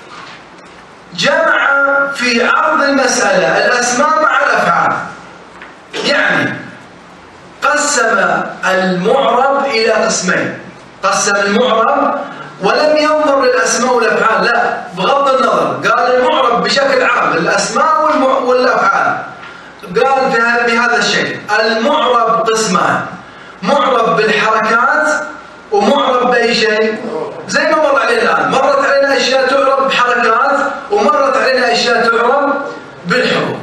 جمع في عرض المسألة الأسماء مع الأفعال، يعني قسم المعرب إلى قسمين. قسم المعرب ولم ينظر للأسماء والأفعال، لا، بغض النظر، قال المعرب بشكل عام الأسماء والأفعال. قال بهذا الشكل: المعرب قسمان: معرب بالحركات ومعرب بأي شيء، زي ما مر علينا الآن. مرت علينا أشياء تعرب بحركات ومرت علينا أشياء تعرب بالحروف.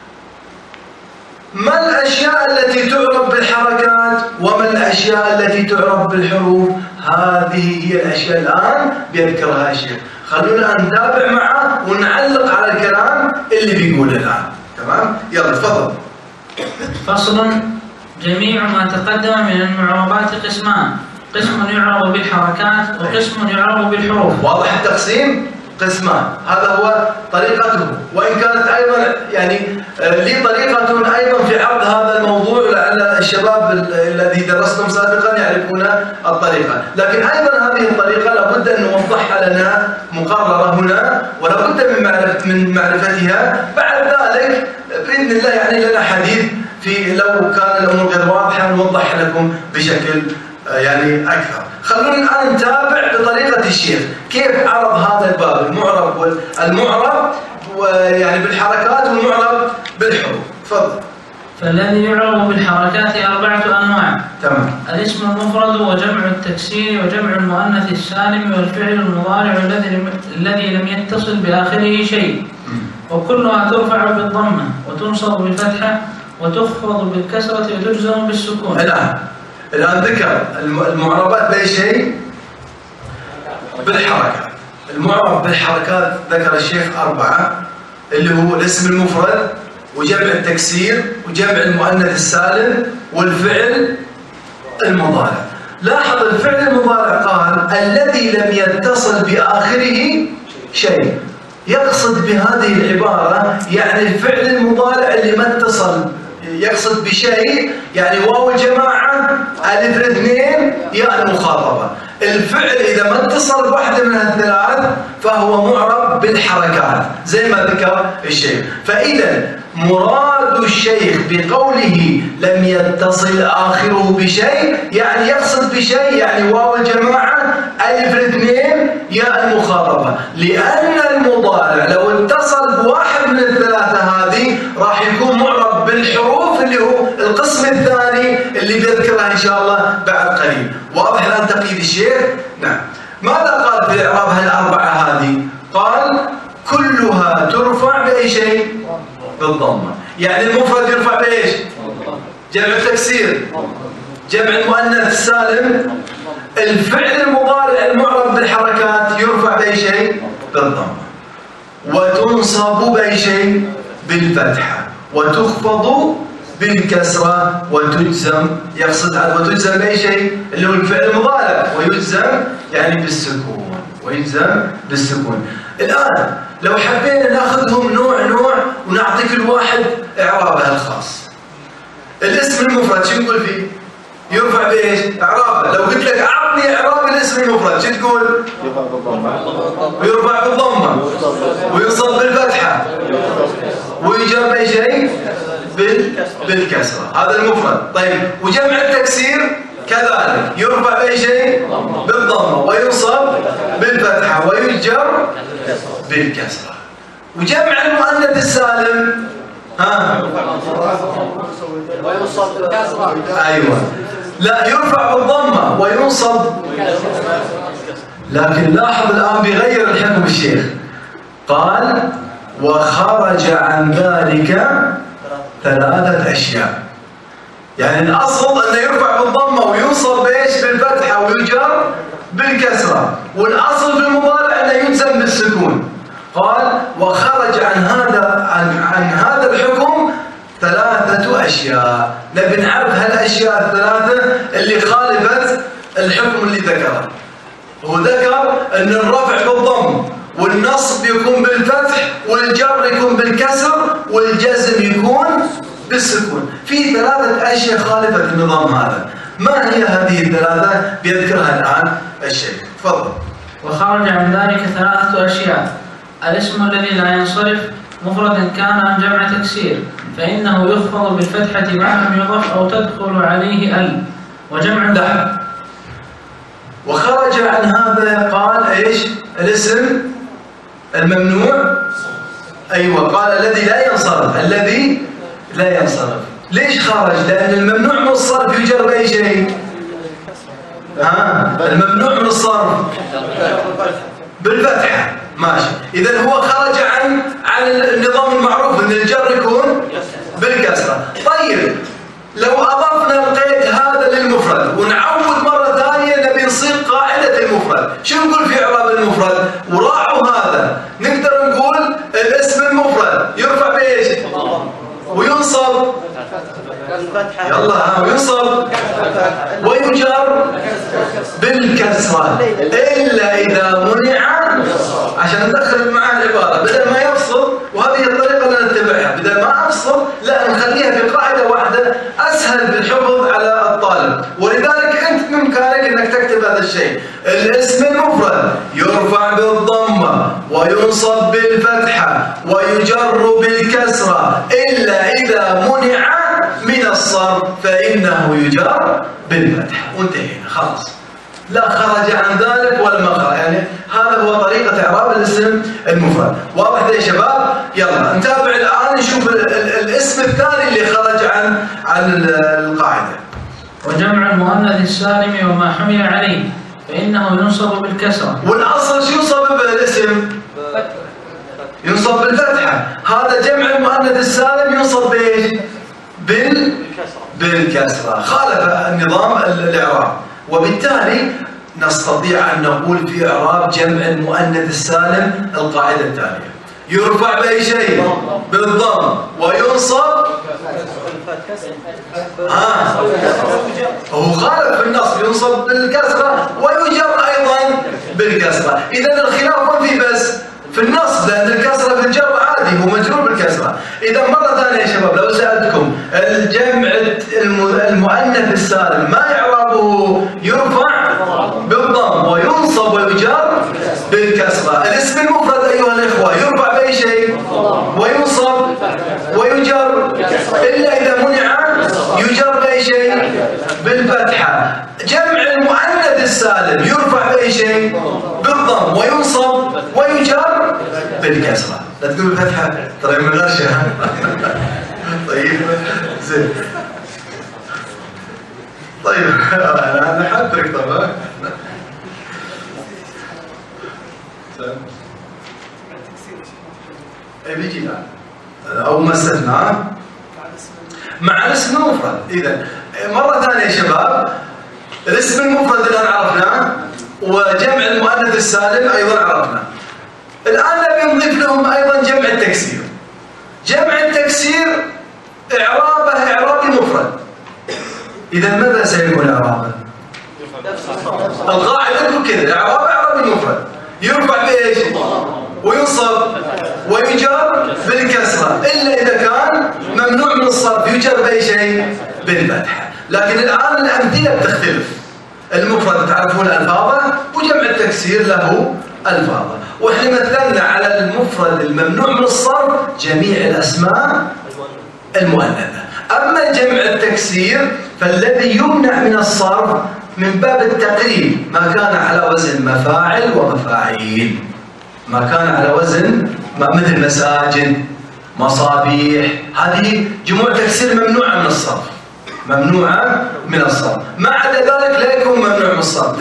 ما الأشياء التي تعرب بالحركات وما الأشياء التي تعرب بالحروف؟ هذه هي الأشياء الآن بيذكرها الشيخ. خلونا نتابع معه ونعلق على الكلام اللي بيقوله الآن. تمام؟ يلا تفضل. فصل: جميع ما تقدم من المعربات قسمان: قسم يعرب بالحركات وقسم يعرب بالحروف. واضح التقسيم؟ قسمان، هذا هو طريقته، وإن كانت أيضا يعني لي طريقة أيضا في عرض هذا الموضوع، لعل الشباب الذي درستم سابقا يعرفون الطريقة، لكن أيضا هذه الطريقة لابد أن نوضحها لنا مقررة هنا، ولابد من معرفتها. بعد ذلك بإذن الله يعني لنا حديث في، لو كان الأمور غير واضحة نوضحها لكم بشكل يعني أكثر. خلونا الآن نتابع بطريقة الشيخ كيف عرض هذا الباب: المعرب ويعني بالحركات والمعرب بالحروف. تفضل. فالذي يعرب بالحركات 4 أنواع. تمام. الاسم المفرد وجمع التكسير وجمع المؤنث السالم والفعل المضارع الذي لم يتصل بآخره شيء، وكلها ترفع بالضمة وتنصب بالفتحة وتخفض بالكسرة وتجزم بالسكون. الآن ذكر المعربات بأي شيء؟ بالحركات. المعرب بالحركات ذكر الشيخ 4، اللي هو الاسم المفرد وجمع التكسير وجمع المؤنث السالم والفعل المضارع. لاحظ الفعل المضارع قال الذي لم يتصل بآخره شيء. يقصد بهذه العبارة يعني الفعل المضارع اللي ما اتصل، يقصد بشيء يعني واو الجماعة، ألف الاثنين، ياء المخاطبة. الفعل إذا ما اتصل بواحدة من الثلاث فهو معرب بالحركات زي ما ذكر الشيخ. فإذا مراد الشيخ بقوله لم يتصل آخره بشيء يعني يقصد بشيء، يعني واو الجماعة، ألف الاثنين، ياء المخاطبة، لأن المضارع لو اتصل بواحد من الثلاثة هذه راح يكون معرب بالحروف اللي هو القسم الثاني اللي بيذكرها إن شاء الله بعد قليل. واضح الآن تقييد الشيخ؟ نعم. ماذا قال في إعرابها الأربعة هذه؟ قال كلها ترفع بأي شيء؟ بالضمة. يعني المفرد يرفع بإيش؟ جمع التكسير، جمع المؤنث السالم، الفعل المضارع المعرب بالحركات يرفع بأي شيء؟ بالضمة. وتنصب بأي شيء؟ بالفتحة. وتخفض بالكسرة. وتجزم، يقصد وتجزم بأي شيء؟ اللي هو الفعل المضارع، ويجزم يعني بالسكون، ويجزم بالسكون. الآن لو حبينا ناخذهم نوع نوع ونعطي كل واحد إعرابه الخاص. الاسم المفرد شو نقول فيه؟ يرفع بإيش؟ إعرابه. لو قلت لك أعطني إعراب الاسم المفرد شو تقول؟ يرفع بالضمة، وينصب بالفتحة، ويجر بأي شيء؟ بالكسرة. هذا المفرد. طيب وجمع التكسير كذلك يرفع بأي شيء؟ بالضمة، وينصب بالفتحة، ويجر بالكسرة. وجمع المؤنث السالم وينصب بالكسرة. أيوة، لا يرفع بالضمة وينصب. لكن لاحظ الآن بيغير الحكم الشيخ، قال وخرج عن ذلك ثلاثة أشياء. يعني الأصل أنه يرفع بالضمة وينصب بإيش؟ بالفتحة، ويجر بالكسرة. والأصل في المضارع أنه يجزم بالسكون. قال وخرج عن هذا الحكم ثلاثة أشياء. نبي نعرف هالأشياء الثلاثة اللي خالفت الحكم اللي ذكره. هو ذكر أن الرفع بالضم، والنصب يكون بالفتح، والجر يكون بالكسر، والجزم يكون بالسكون. في ثلاثة أشياء خالفت النظام هذا. ما هي هذه الثلاثة؟ بيذكرها الآن الشيخ. تفضل. وخرج عن ذلك ثلاثة أشياء: الاسم الذي لا ينصرف مفردا كان عن جمع تكسير فإنه يخفض بالفتحة ما لم يضف أو تدخل عليه ال، وجمع لا. وخرج عن هذا قال ايش؟ الاسم الممنوع. ايوه، قال الذي لا ينصرف، الذي لا ينصرف. ليش خرج؟ لأن الممنوع من الصرف يجر بأي شيء؟ الممنوع من الصرف بالفتحة. ماشي. إذا هو خرج عن النظام المعروف أن الجر يكون بالكسرة. طيب لو أضفنا القيد هذا للمفرد ونعود مرة ثانية نبي نصير قاعدة المفرد، شو نقول في إعراب المفرد؟ وراعوا هذا، نقدر نقول الاسم المفرد يرفع بإيش؟ وينصب يلا وينصب ويجر بالكسرة إلا إذا منع. عشان ندخل معاه العبارة بدل ما يفصل، وهذه الطريقة اللي نتبعها، بدل ما أفصل لا نخليها في قاعدة واحدة أسهل بالحفظ على الطالب. ولذلك أنت بإمكانك أنك تكتب هذا الشيء: الاسم المفرد يرفع بالضمة وينصب بالفتحة ويجر بالكسرة إلا إذا منع من الصرف فإنه يجر بالفتحة. وانتهينا خلاص، لا خرج عن ذلك ولا ما خرج. يعني هذا هو طريقة إعراب الاسم المفرد. واضح يا شباب؟ يلا نتابع الآن نشوف الاسم الثاني اللي خرج عن القاعدة. وجمع المؤنث السالم وما حمل عليه فإنه ينصب بالكسرة. والأصل شو ينصب بالاسم؟ ينصب بالفتحة. هذا جمع المؤنث السالم ينصب بإيش؟ بالكسرة. خالف النظام الإعراب، وبالتالي نستطيع أن نقول في إعراب جمع المؤنث السالم القاعدة التالية: يرفع بأي شيء؟ بالضم، وينصب هو خالف في النصب، ينصب بالكسرة ويجر أيضا بالكسرة. إذا الخلاف وين فيه؟ بس في النصب، لأن الكسرة في الجر عادي هو مجرور بالكسرة. إذا مرة ثانية يا شباب لو سألتكم الجمع المؤنث السالم ما إعرابه؟ يرفع بالضم وينصب ويجر بالكسرة. الاسم المفرد أيها الإخوة يرفع بأي شيء؟ وينصب ويجر السالم يرفع بأي شيء؟ بالضم، وينصب ويجر بالكسرة. لا تقول الفتحة ترى من غشة. طيب زين. طيب أنا حاترك طبعا. بيجي الآن أو ما استثناء مع الاسم المفرد. إذا مرة ثانية يا شباب، الاسم المفرد الآن عرفناه، وجمع المؤنث السالم أيضا عرفناه. الآن نبي نضيف لهم أيضا جمع التكسير. جمع التكسير إعرابه إعراب المفرد. إذا ماذا سيكون إعرابه؟ القاعدة تقول كذا: إعراب إعراب المفرد يرفع بإيش؟ وينصب ويجر بالكسرة، إلا إذا كان ممنوع من الصرف يجر بأي شيء؟ بالفتحة. لكن الآن الأمثلة بتختلف. المفرد تعرفون ألفاظه، وجمع التكسير له ألفاظه. وإحنا مثلنا على المفرد الممنوع من الصرف جميع الأسماء المؤنثة. أما جمع التكسير فالذي يمنع من الصرف من باب التقريب ما كان على وزن مفاعل ومفاعيل، ما كان على وزن مثل مساجد، مصابيح، هذه جموع تكسير ممنوعة من الصرف، ممنوعة من الصرف. ما عدا ذلك لا يكون ممنوع من الصرف.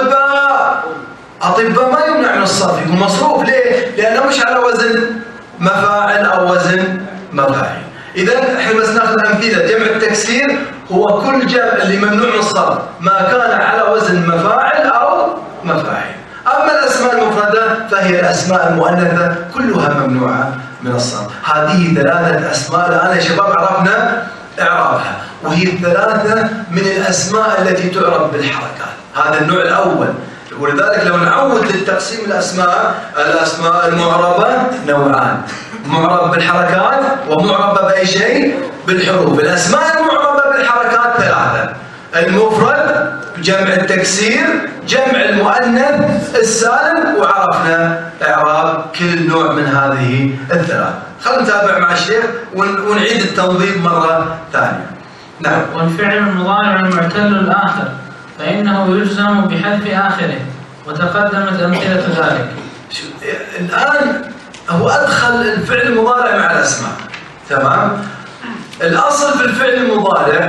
أطباء ما يمنع من الصرف، يكون مصروف. ليه؟ لأنه مش على وزن مفاعل أو وزن مفاعيل. إذا احنا بس ناخذ أمثلة. جمع التكسير هو كل جمع اللي ممنوع من الصرف ما كان على وزن مفاعل أو مفاعيل. أما الأسماء المفردة فهي الأسماء المؤنثة كلها ممنوعة من الصرف. هذه ثلاثة أسماء الآن يا شباب عرفنا إعرابها، وهي الثلاثة من الأسماء التي تعرف بالحركات. هذا النوع الأول. ولذلك لو نعود للتقسيم الأسماء المعربة نوعان: معرب بالحركات ومعربة بأي شيء؟ بالحروف. الأسماء المعربة بالحركات ثلاثة: المفرد، جمع التكسير، جمع المؤنث السالم. وعرفنا إعراب كل نوع من هذه الثلاثة. خلينا نتابع مع الشيخ ونعيد التنظيم مرة ثانية. نعم. والفعل المضارع المعتل الآخر فإنه يلزم بحذف آخره، وتقدمت أمثلة ذلك. الآن هو أدخل الفعل المضارع مع الأسماء، تمام؟ الأصل في الفعل المضارع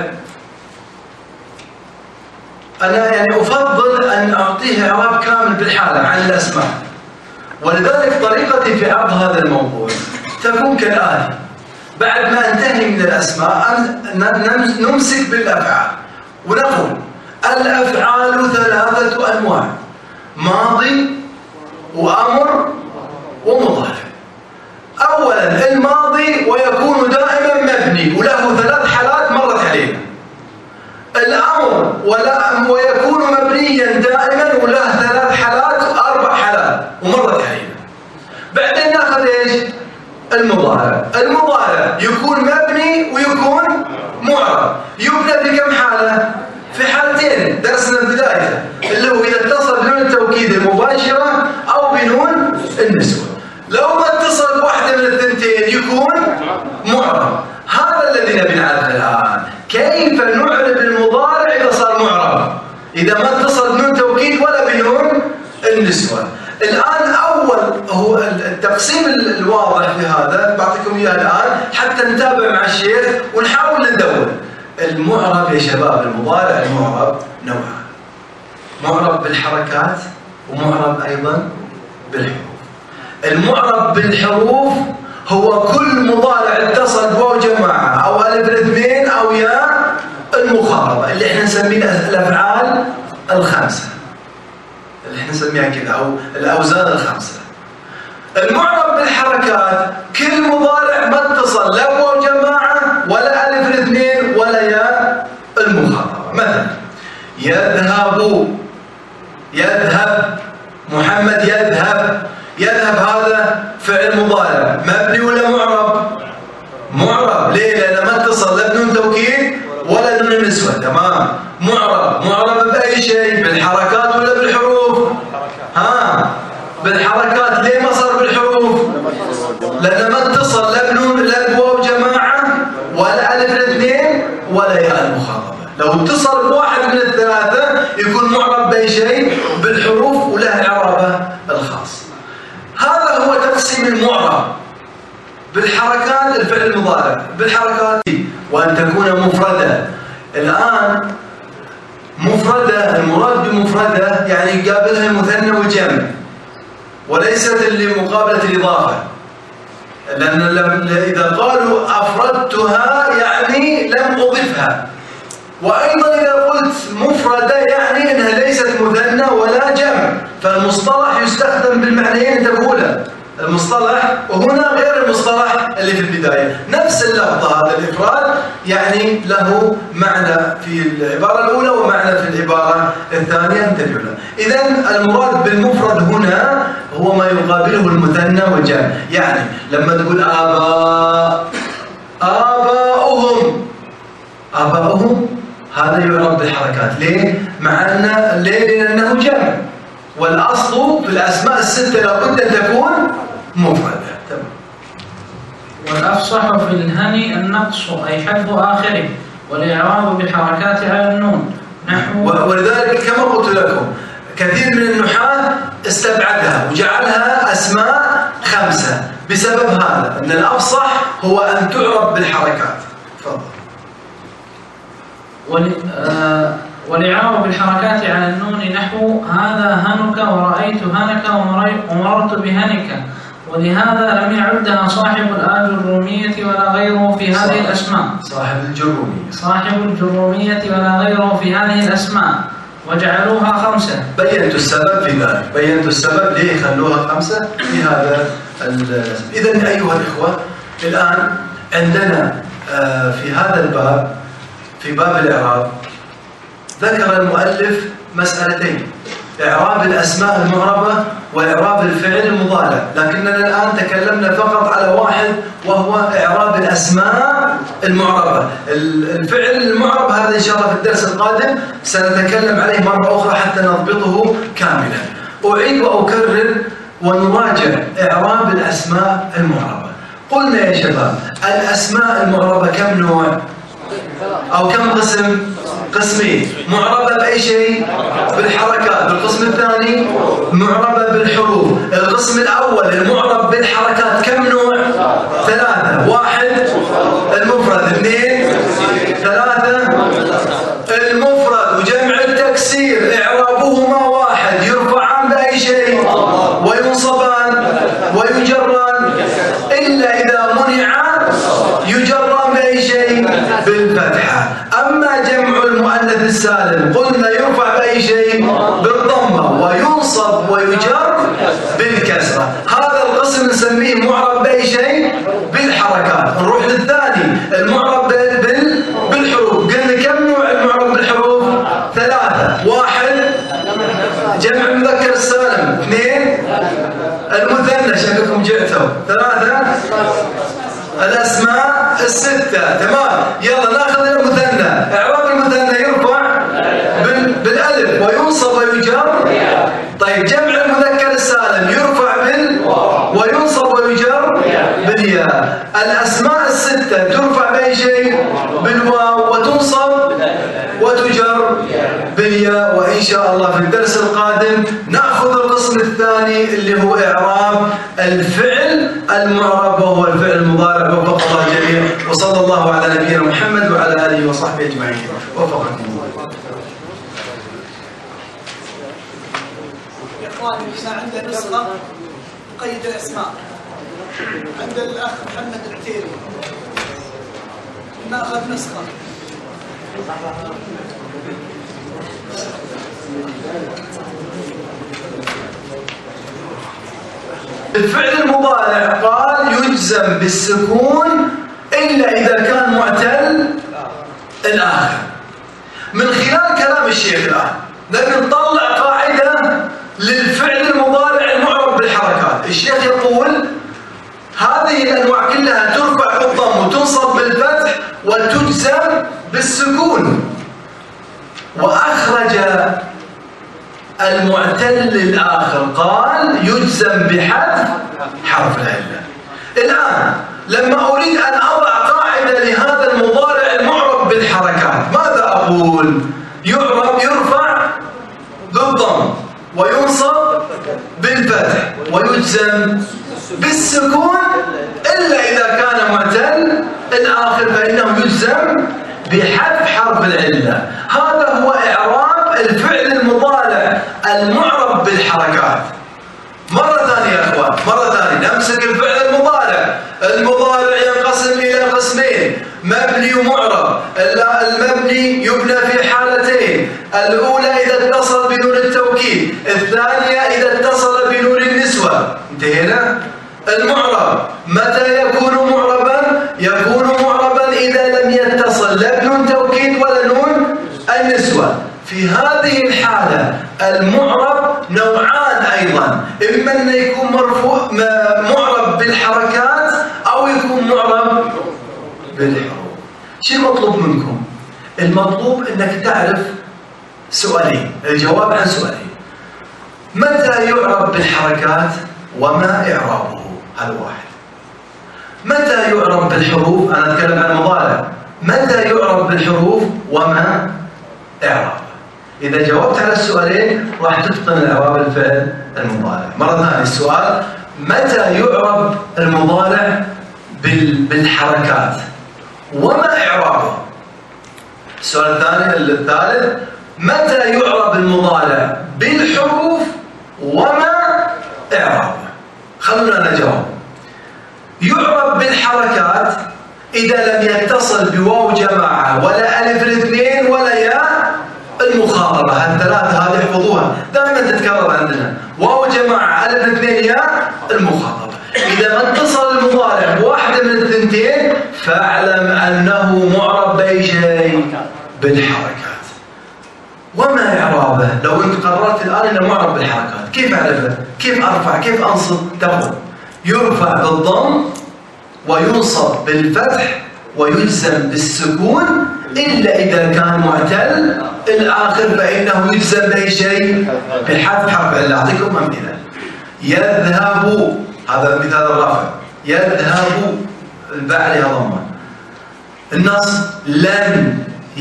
أنا يعني أفضل أن أعطيه إعراب كامل بالحالة عن الأسماء، ولذلك طريقتي في عرض هذا الموضوع تكون كالآتي: بعد ما انتهي من الأسماء نمسك بالأفعال ونقول الأفعال ثلاثة أنواع: ماضي وأمر ومضارع. أولا الماضي ويكون دائما مبني وله ثلاث حالات مرت علينا. الأمر ويكون مبنيا دائما وله ثلاث حالات، أربع حالات ومرت علينا. بعدين ناخذ ايش؟ المضارع. المضارع يكون مبني ويكون معرب. يبنى في كم حالة؟ في حالتين درسنا بداية، اللي هو إذا اتصل بنون التوكيد المباشرة أو بنون النسوة. لو ما اتصل بواحدة من الثنتين يكون معرب. هذا الذي نبي نعرفه الآن، كيف نعرب المضارع إذا صار معرب، إذا ما اتصل بنون توكيد ولا بنون النسوة. الآن أول هو التقسيم الواضح في هذا بعطيكم إياه الآن حتى نتابع مع الشيخ ونحاول ندور. المعرب يا شباب، المضارع المعرب نوعان: معرب بالحركات ومعرب أيضا بالحروف. المعرب بالحروف هو كل مضارع اتصل بواو جماعة أو ألف الاثنين أو ياء المخاطبة، اللي احنا نسميها الأفعال الخمسة، اللي احنا نسميها كذا، أو الأوزان الخمسة. المعرب بالحركات كل مضارع ما اتصل لا بواو جماعة ولا ألف الاثنين ولا ياء المخاطبة. مثلا يذهب محمد يذهب. يذهب هذا فعل مضارع مبني ولا معرب؟ معرب. ليه؟ لأنه ما اتصل لا بنون توكيد ولا نون النسوة. تمام. معرب بأي شيء؟ بالحركات ولا بالحروف؟ بالحركات. ليه ما صار بالحروف؟ لأنه ما اتصل لا بنون لا بواو جماعة ولا ألف الاثنين ولا ياء المخاطبة. لو اتصل بواحد من الثلاثة يكون معرب بأي شيء؟ تقسم المعرب بالحركات الفعل المضارع بالحركات وأن تكون مفردة. الآن مفردة، المراد بمفردة يعني يقابلها المثنى والجمع وليست اللي مقابلة الإضافة، لأن إذا قالوا أفردتها يعني لم أضفها، وأيضا إذا قلت مفردة يعني أنها ليست مثنى ولا جمع، فالمصطلح يستخدم بالمعنيين الأولى، المصطلح وهنا غير المصطلح اللي في البداية. نفس اللفظة هذا الإفراد يعني له معنى في العبارة الأولى ومعنى في العبارة الثانية. انتبهوا له. إذن المراد بالمفرد هنا هو ما يقابله المثنى والجمع. يعني لما تقول آباؤهم هذا يعرب بالحركات. ليه؟ لأنه جمع، والأصل في الأسماء الستة لابد أن تكون مفردة. تمام. والأفصح في الهني النقص أي حذف آخره، والإعراب بالحركات على النون نحو. ولذلك كما قلت لكم كثير من النحاة استبعدها وجعلها أسماء 5 بسبب هذا، أن الأفصح هو أن تعرب بالحركات. تفضل. والإعراب بالحركات على النون نحو هذا هنك ورأيت هنك ومررت بهنك، ولهذا لم يعدها صاحب الآجرومية ولا غيره في هذه الأسماء. صاحب الجرومية ولا غيره في هذه الأسماء، وجعلوها 5. بينت السبب في ذلك، بينت السبب ليه خلوها 5 في هذا الاسم. إذن أيها الإخوة الآن عندنا في هذا الباب، في باب الإعراب، ذكر المؤلف مسألتين: إعراب الأسماء المعربة وإعراب الفعل المضارع، لكننا الآن تكلمنا فقط على واحد وهو إعراب الأسماء المعربة. الفعل المعرب هذا إن شاء الله في الدرس القادم سنتكلم عليه مرة أخرى حتى نضبطه كاملا. أعيد وأكرر ونراجع إعراب الأسماء المعربة. قلنا يا شباب الأسماء المعربة كم نوع أو كم قسم؟ قسمين: معربة بأي شيء؟ بالحركات. القسم الثاني معربة بالحروف. القسم الأول المعرب بالحركات كم نوع؟ 3: 1 المفرد، 2 3 المفرد وجمع التكسير إعرابهما 1: يرفعان بأي شيء وينصبان ويجران، إلا إذا منع يجران بأي شيء؟ بالفتحة. أما جمع المؤنث السالم قلنا يرفع بأي شيء؟ بالضمة، وينصب ويجر بالكسرة. هذا القسم نسميه معرب بأي شيء؟ بالحركات. نروح للثاني المعرب بالحروف. قلنا كم نوع المعرب بالحروف؟ 3: 1 جمع المذكر السالم، 2 المثنى شكلكم جئتوا، 3 الأسماء الستة. تمام. يلا ناخذ المثنى. إعراب المثنى يرفع بالألف وينصب ويجر. طيب جمع المذكر السالم يرفع وينصب ويجر بالياء. الأسماء الستة ترفع بأي شيء؟ بالواو، وتنصب وتجر بالياء. وإن شاء الله في الدرس القادم نأخذ القسم الثاني اللي هو إعراب الفعل المعرب وهو الفعل المضارع. وفق الله الجميع، وصلى الله على نبينا محمد وعلى آله وصحبه أجمعين. وفقكم الله. يا إخواني إحنا عندنا نسخة قيد الأسماء عند الأخ محمد العتيري، نأخذ نسخة. الفعل المضارع قال يجزم بالسكون إلا إذا كان معتل الآخر. من خلال كلام الشيخ الآن نبي نطلع قاعدة للفعل المضارع المعرب بالحركات. الشيخ يقول هذه الأنواع كلها ترفع بالضم وتنصب بالفتح وتجزم بالسكون، وأخرج المعتل الآخر قال يجزم بحذف حرف العلة. الآن لما أريد أن أضع قاعدة لهذا المضارع المعرب بالحركات ماذا أقول؟ يرفع بالضم وينصب بالفتح ويجزم بالسكون إلا إذا كان معتل الآخر فإنه يجزم بحذف حرف العلة. هذا هو إعراب الفعل المضارع المعرب بالحركات. مرة ثانية يا أخوان، مرة ثانية نمسك الفعل المضارع. المضارع ينقسم إلى قسمين، مبني ومعرب. المبني يبنى في حالتين، الأولى إذا اتصل بنون التوكيد، الثانية إذا اتصل بنون النسوة. انتهينا؟ المعرب متى يكون معربا؟ يكون معربا إذا لم يتصل لا بنون توكيد ولا نون النسوة. في هذه الحالة المعرب نوعان أيضا، إما أن يكون مرفوع معرب بالحركات أو يكون معرب بالحروف. شو المطلوب منكم؟ المطلوب أنك تعرف سؤالين، الجواب عن سؤالين. متى يعرب بالحركات وما إعرابه؟ هذا واحد. متى يعرب بالحروف؟ أنا أتكلم عن المضارع. متى يعرب بالحروف وما إعرابه؟ إذا جاوبت على السؤالين راح تتقن إعراب الفعل المضارع. مرة ثانية السؤال: متى يعرب المضارع بالحركات وما إعرابه؟ السؤال الثالث: متى يعرب المضارع بالحروف وما إعرابه؟ خلونا نجاوب. يعرب بالحركات إذا لم يتصل بواو جماعة ولا ألف الاثنين ولا ياء المخاطبة. هالثلاثة هذه احفظوها دائما تتكرر عندنا، واو جماعة ألف الاثنين ياء المخاطبة. إذا ما اتصل المضارع بواحدة من الثنتين فاعلم أنه معرب بأي شيء؟ بالحركات. وما إعرابه؟ لو أنت قررت الآن أنه معرب بالحركات، كيف أعرفه؟ كيف أرفع؟ كيف أنصب؟ تقول يرفع بالضم وينصب بالفتح ويجزم بالسكون إلا إذا كان معتل الآخر فإنه يجزم بأي شيء؟ بحذف حرف العلة. أعطيكم أمثلة. يذهب، هذا مثال الرافع. يذهب الباء عليها ضمة. النص لم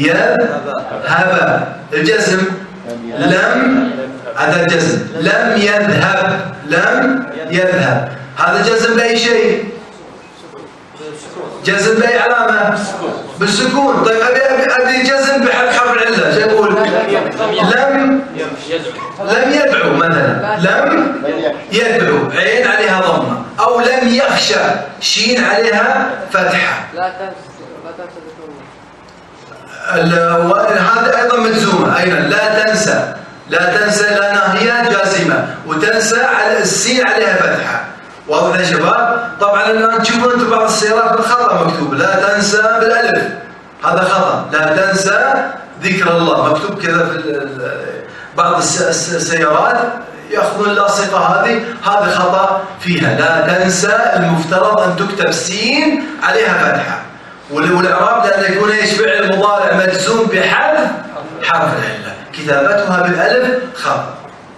يذهب، الجزم لم، هذا الجزم لم يذهب، لم يذهب، هذا جزم بأي شيء؟ جزم بأي علامة؟ بالسكون. طيب أبي جزم بحذف حرف العلة، شو يقول؟ لم يدعو مثلا، لم يدعو عين عليها ضمة، أو لم يخشى شين عليها فتحة. لا تنسى هذا أيضا مجزومة. أيضا لا تنسى، لا تنسى لأنها هي جازمة، وتنسى على السين عليها فتحة. واضح يا شباب؟ طبعا الآن تشوفون أنتم بعض السيارات بالخطأ مكتوب لا تنسى بالألف، هذا خطأ. لا تنسى ذكر الله مكتوب كذا في بعض السيارات يأخذون اللاصقة هذه، هذا خطأ فيها. لا تنسى المفترض أن تكتب سين عليها فتحة، والإعراب لأن يكون ايش؟ فعل مضارع مجزوم بحذف حرف العلة، كتابتها بالألف خطأ.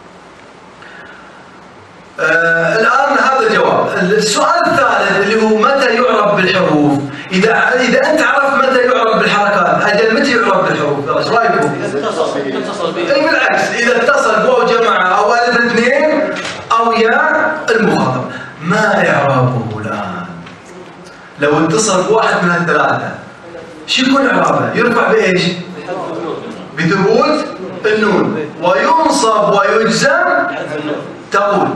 الآن هذا الجواب. السؤال الثالث اللي هو متى يعرب بالحروف؟ إذا أنت عرفت متى يعرب بالحركات، أجل متى يعرب بالحروف؟ ايش رأيكم؟ أي بالعكس، إذا اتصل بواو جماعة أو ألف الاثنين أو ياء المخاطب. ما إعرابه الآن؟ لو اتصل بواحد من هالثلاثة شو يكون إعرابه؟ يرفع بإيش؟ بثبوت النون، وينصب ويجزم. تقول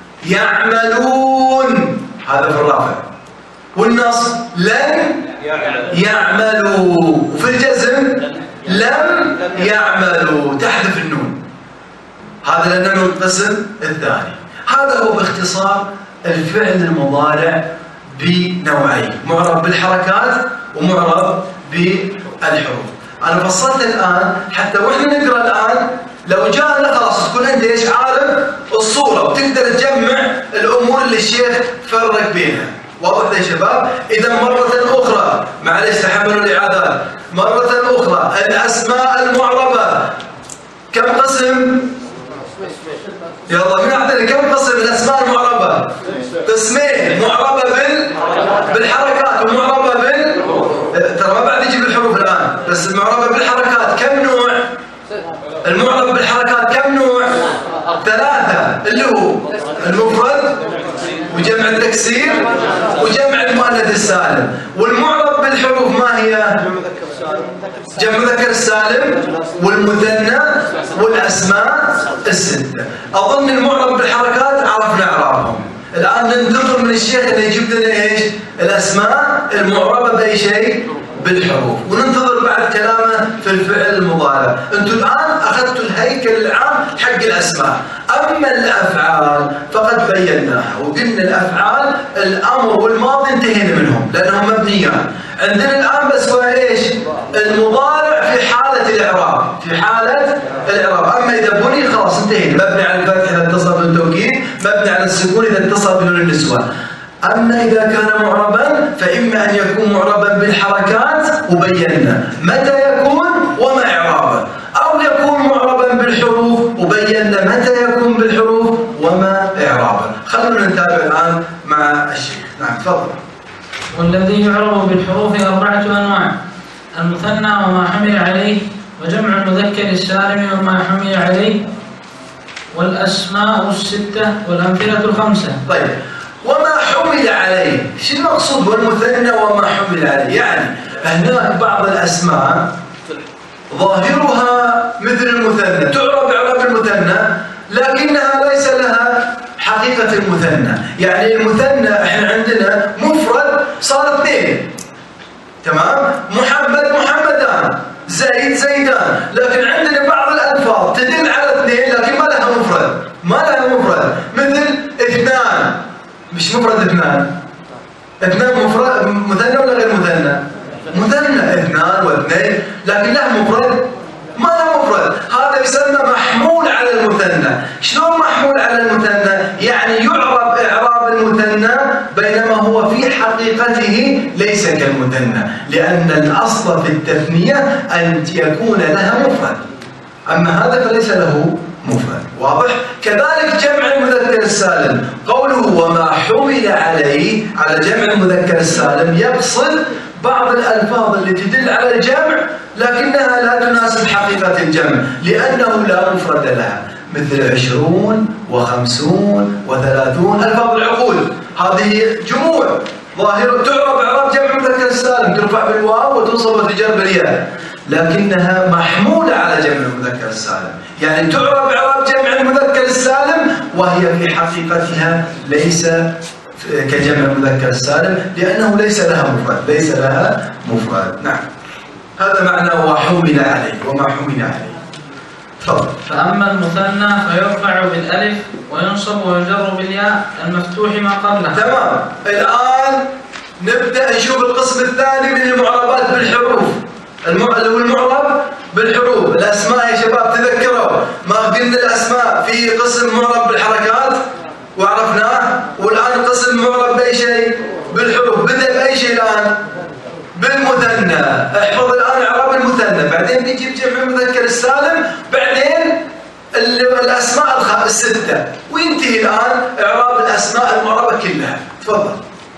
يعملون، هذا في الرافع، والنصب لن يعملوا، وفي الجزم لم يعملوا تحذف النون. هذا لأنه القسم الثاني. هذا هو باختصار الفعل المضارع بنوعين، معرب بالحركات ومعرب بالحروف. أنا فصلت الآن حتى وإحنا نقرأ الآن لو جاءنا خلاص تكون أنت إيش عارف الصورة وتقدر تجمع الأمور اللي الشيخ فرق بينها. واضح يا شباب؟ إذا مرة أخرى، معليش تحملوا الإعادات، مرة أخرى الأسماء المعربة كم قسم؟ يلا من أعطيني كم قسم الأسماء المعربة؟ قسمين، معربة بالحركات ومعربة ترى ما بعد يجي بالحروف الآن، بس المعربة بالحركات كم نوع؟ المعرب بالحركات كم نوع؟ 3، اللي هو المفرد وجمع والتكسير وجمع المؤنث السالم. والمعرب بالحروف ما هي؟ جمع مذكر السالم والمثنى والأسماء الستة. أظن المعرب بالحركات عرفنا إعرابهم. الآن ننتظر من الشيخ أن يجيب لنا إيش؟ الأسماء المعربة بأي شيء؟ بالحروف. وننتظر بعد كلامه في الفعل المضارع. أنتم الآن أخذتوا الهيكل العام حق الأسماء. أما الأفعال فقد بيناها وقلنا الأفعال الأمر والماضي انتهينا منهم لأنهم مبنيان. عندنا الآن بس هو إيش؟ المضارع في حالة الإعراب. في حالة الإعراب. أما إذا بني خلاص انتهينا. مبني على الفتح إذا اتصل بالتوكيد، مبني على السكون إذا اتصل بنون النسوة. أما إذا كان معربا فإما أن يكون معربا بالحركات وبينا متى يكون وما إعرابه، أو يكون معربا بالحروف وبينا متى يكون بالحروف وما إعرابه. خلونا نتابع الآن مع الشيخ. نعم تفضل. والذي يعرب بالحروف 4 أنواع: المثنى وما حمل عليه، وجمع المذكر السالم وما حمل عليه، والأسماء الستة، والأمثلة 5. طيب، وما حمل عليه، شو المقصود والمثنى وما حمل عليه؟ يعني هناك بعض الأسماء ظاهرها مثل المثنى، تعرب إعراب المثنى لكنها ليس لها حقيقة المثنى. يعني المثنى احنا عندنا مفرد صار 2، تمام؟ محمد محمدان، زيد زيدان، لكن عندنا بعض الألفاظ تدل على 2 لكن ما لها مفرد، ما لها مفرد، مثل 2. مش مفرد 2 مفرد مثنى ولا غير مثنى؟ مثنى 2 و2 لكن له مفرد؟ ما له مفرد. هذا يسمى محمول على المثنى. شلون محمول على المثنى؟ يعني يعرب إعراب المثنى بينما هو في حقيقته ليس كالمثنى، لأن الأصل في التثنية أن يكون لها مفرد، أما هذا فليس له مفرد. واضح؟ كذلك جمع المذكر السالم، قوله وما حمل عليه على جمع المذكر السالم يقصد بعض الألفاظ اللي تدل على الجمع لكنها لا تناسب حقيقة الجمع لأنه لا مفرد لها، مثل 20 و50 و30 ألفاظ العقود. هذه جموع ظاهرة تعرب إعراب جمع المذكر السالم، ترفع بالواو وتنصب وتجر بالياء، لكنها محمولة على جمع المذكر السالم. يعني تعرب إعراب جمع المذكر السالم وهي في حقيقتها ليس كجمع المذكر السالم لأنه ليس لها مفرد، ليس لها مفرد. نعم، هذا معنى وحمل عليه وما حمل عليه. تفضل. فأما المثنى فيرفع بالألف وينصب ويجر بالياء المفتوح ما قبله. تمام. الآن نبدأ نشوف القسم الثاني من المعربات بالحروف. اللي هو المعرب بالحروف. الأسماء يا شباب تذكروا ما قلنا الأسماء في قسم معرب بالحركات وعرفناه، والآن قسم معرب بأي شيء؟ بالحروف. بدأ بأي شيء الآن؟ بالمثنى. احفظ الآن إعراب المثنى، بعدين بيجيب جمع المذكر السالم، بعدين الأسماء الستة، وينتهي الآن إعراب الأسماء المعربة كلها. تفضل.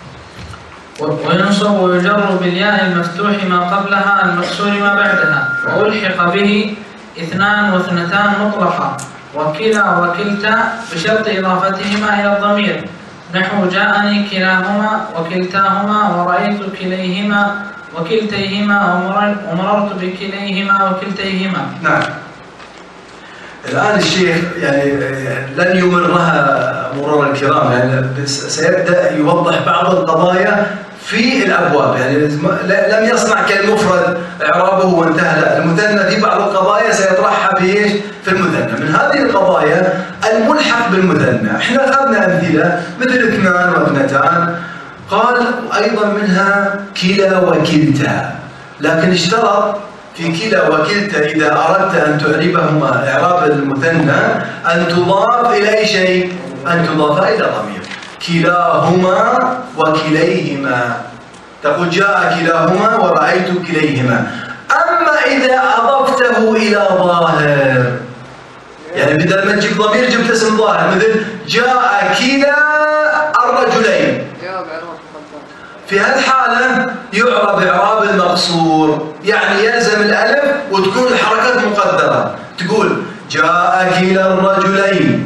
وينصب ويجر بالياء المفتوح ما قبلها المكسور ما بعدها، وألحق به 2 و2 مطلقا، وكلا وكلتا بشرط إضافتهما إلى الضمير، نحو جاءني كلاهما وكلتاهما ورأيت كليهما وكلتيهما ومررت بكليهما وكلتيهما. نعم. الآن الشيخ يعني لن يمرها مرور الكرام، يعني سيبدأ يوضح بعض القضايا في الأبواب، يعني لم يصنع كالمفرد إعرابه وانتهى، لا، المثنى في بعض القضايا سيطرحها في إيش؟ في المثنى. من هذه القضايا الملحق بالمثنى، احنا أخذنا أمثلة مثل 2 و2، قال أيضا منها كلا وكلتا، لكن اشترط في كلا وكلتا إذا أردت أن تعربهما إعراب المثنى أن تضاف إلى أي شيء؟ أن تضاف إلى ضمير. كلاهما وكليهما، تقول جاء كلاهما ورأيت كليهما. أما إذا أضفته إلى ظاهر، يعني بدل ما تجيب ضمير جبت اسم ظاهر، مثل جاء كلا الرجلين، في هالحالة يعرب إعراب المقصور، يعني يلزم الألف وتكون الحركات مقدرة، تقول جاء كلا الرجلين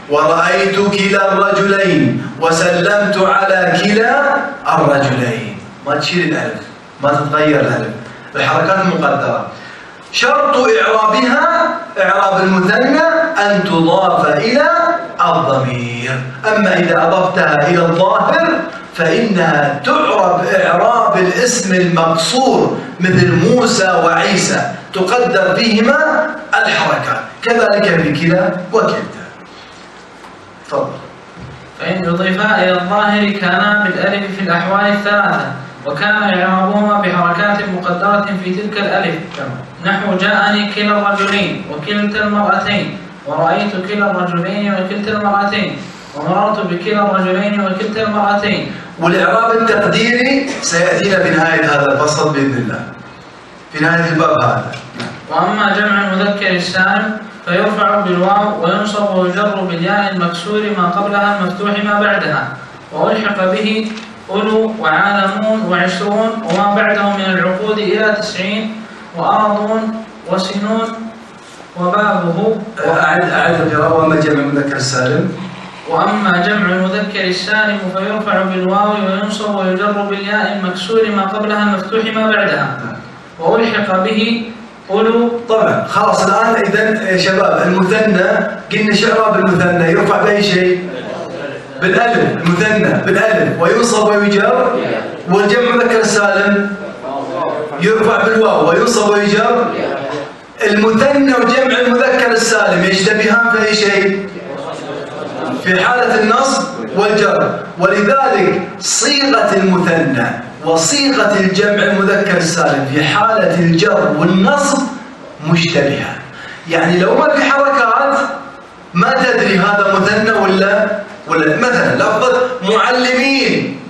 ورأيت كلا الرجلين وسلمت على كلا الرجلين. ما تشيل الألف، ما تتغير الألف، الحركات مقدرة. شرط إعرابها إعراب المثنى أن تضاف إلى الضمير. أما إذا أضفتها إلى الظاهر فإنها تعرب إعراب الاسم المقصور مثل موسى وعيسى، تقدر فيهما الحركات، كذلك في كلا وكلتا. تفضل. فإن أضيفا إلى الظاهر كانا بالألف في الأحوال الثلاثة، وكان إعرابهما بحركات مقدرة في تلك الألف، نحو جاءني كلا الرجلين وكلتا المرأتين، ورأيت كلا الرجلين وكلتا المرأتين، ومررت بكلا الرجلين وكلتا المرأتين. والإعراب التقديري سيأتينا في نهاية هذا الفصل بإذن الله، في نهاية الباب هذا. وأما جمع المذكر السالم فيرفع بالواو وينصب ويجر بالياء المكسور ما قبلها المفتوح ما بعدها، وألحق به أولو وعالمون وعشرون وما بعده من العقود إلى 90، وأرضون وسنون وبابه. أعد القراءة. وأما جمع المذكر السالم وأما جمع المذكر السالم فيرفع بالواو وينصب ويجر بالياء المكسور ما قبلها المفتوح ما بعدها، وألحق به أولو. طبعا خلاص الآن إذن يا شباب المثنى قلنا شعراب المثنى يرفع بأي شيء؟ بالألف. المثنى بالألف وينصب ويجر. والجمع المذكر السالم يرفع بالواو وينصب ويجر. المثنى وجمع المذكر السالم يشتبهان في أي شيء؟ في حالة النصب والجر. ولذلك صيغة المثنى وصيغة الجمع المذكر السالم في حالة الجر والنصب مشتبهة. يعني لو ما في حركات ما تدري هذا مثنى ولا مثلا لفظة معلمين،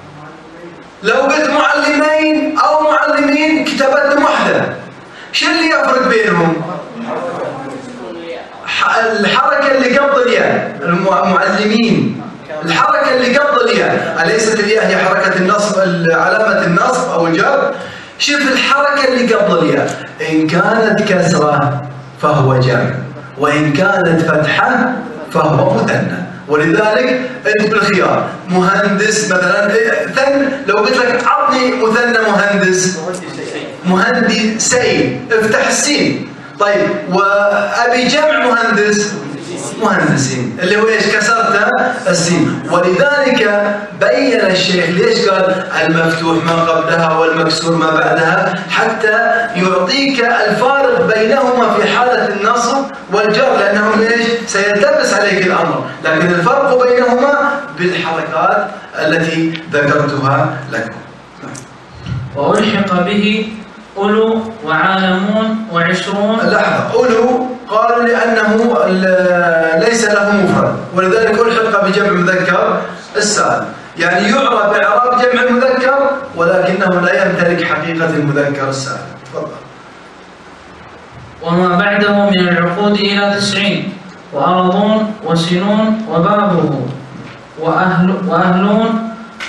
لو قلت معلمين أو معلمين كتابتهم واحدة، شو اللي يفرق بينهم؟ الحركة اللي قبل الياء. المعلمين الحركة اللي قبل الياء، أليست الياء هي حركة النصب علامة النصب أو الجر؟ شوف الحركة اللي قبل الياء، إن كانت كسرة فهو جمع، وإن كانت فتحة فهو مثنى. ولذلك أنت بالخيار مهندس مثلا لو قلت لك عطني مثنى مهندسين افتح السين. طيب وأبي جمع مهندسين اللي هو ايش؟ كسرت السين. ولذلك بين الشيخ ليش قال المفتوح ما قبلها والمكسور ما بعدها، حتى يعطيك الفارق بينهما في حالة النصب والجر، لأنهم ليش؟ سيلتبس عليك الأمر، لكن الفرق بينهما بالحركات التي ذكرتها لكم. وألحق به أولو وعالمون وعشرون. لحظة، أولو قالوا لأنه ليس له مفرد، ولذلك ألحق بجمع مذكر السالم، يعني يعرب إعراب جمع المذكر ولكنه لا يمتلك حقيقة المذكر السالم. تفضل. وما بعده من العقود إلى 90، وأرضون وسنون وبابه وأهلون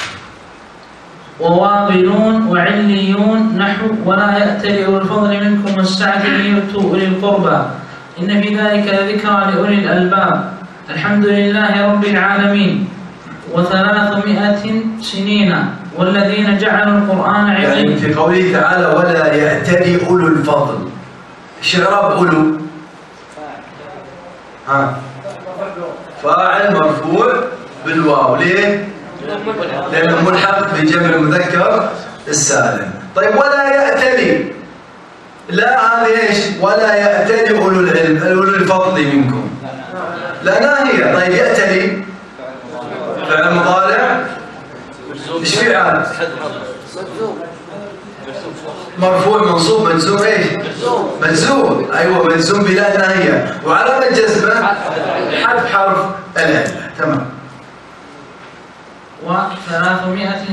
ووابلون وعليون، نحو ولا يأتل أولي الفضل منكم والسعة ليؤتوا أولي القربى، إن في ذلك لذكرى لأولي الألباب. الحمد لله رب العالمين. 300 سنين والذين جعلوا القرآن عظيم. يعني في قوله تعالى ولا يأتل أولو الفضل، ايش إعراب أولو؟ فاعل مرفوع بالواو. ليه؟ لأنه ملحق بجمع المذكر السالم. طيب ولا يأتلي، لا هذه ايش؟ ولا يأتلي أولو العلم أولو الفضل منكم، لا ناهية. طيب يأتلي فعل مضارع ايش في عاد؟ مرفوع منصوب مجزوم ايش؟ مجزوم. ايوه مجزوم بلا ناهية، وعلامة جزمه حذف حرف العلة. تمام. 300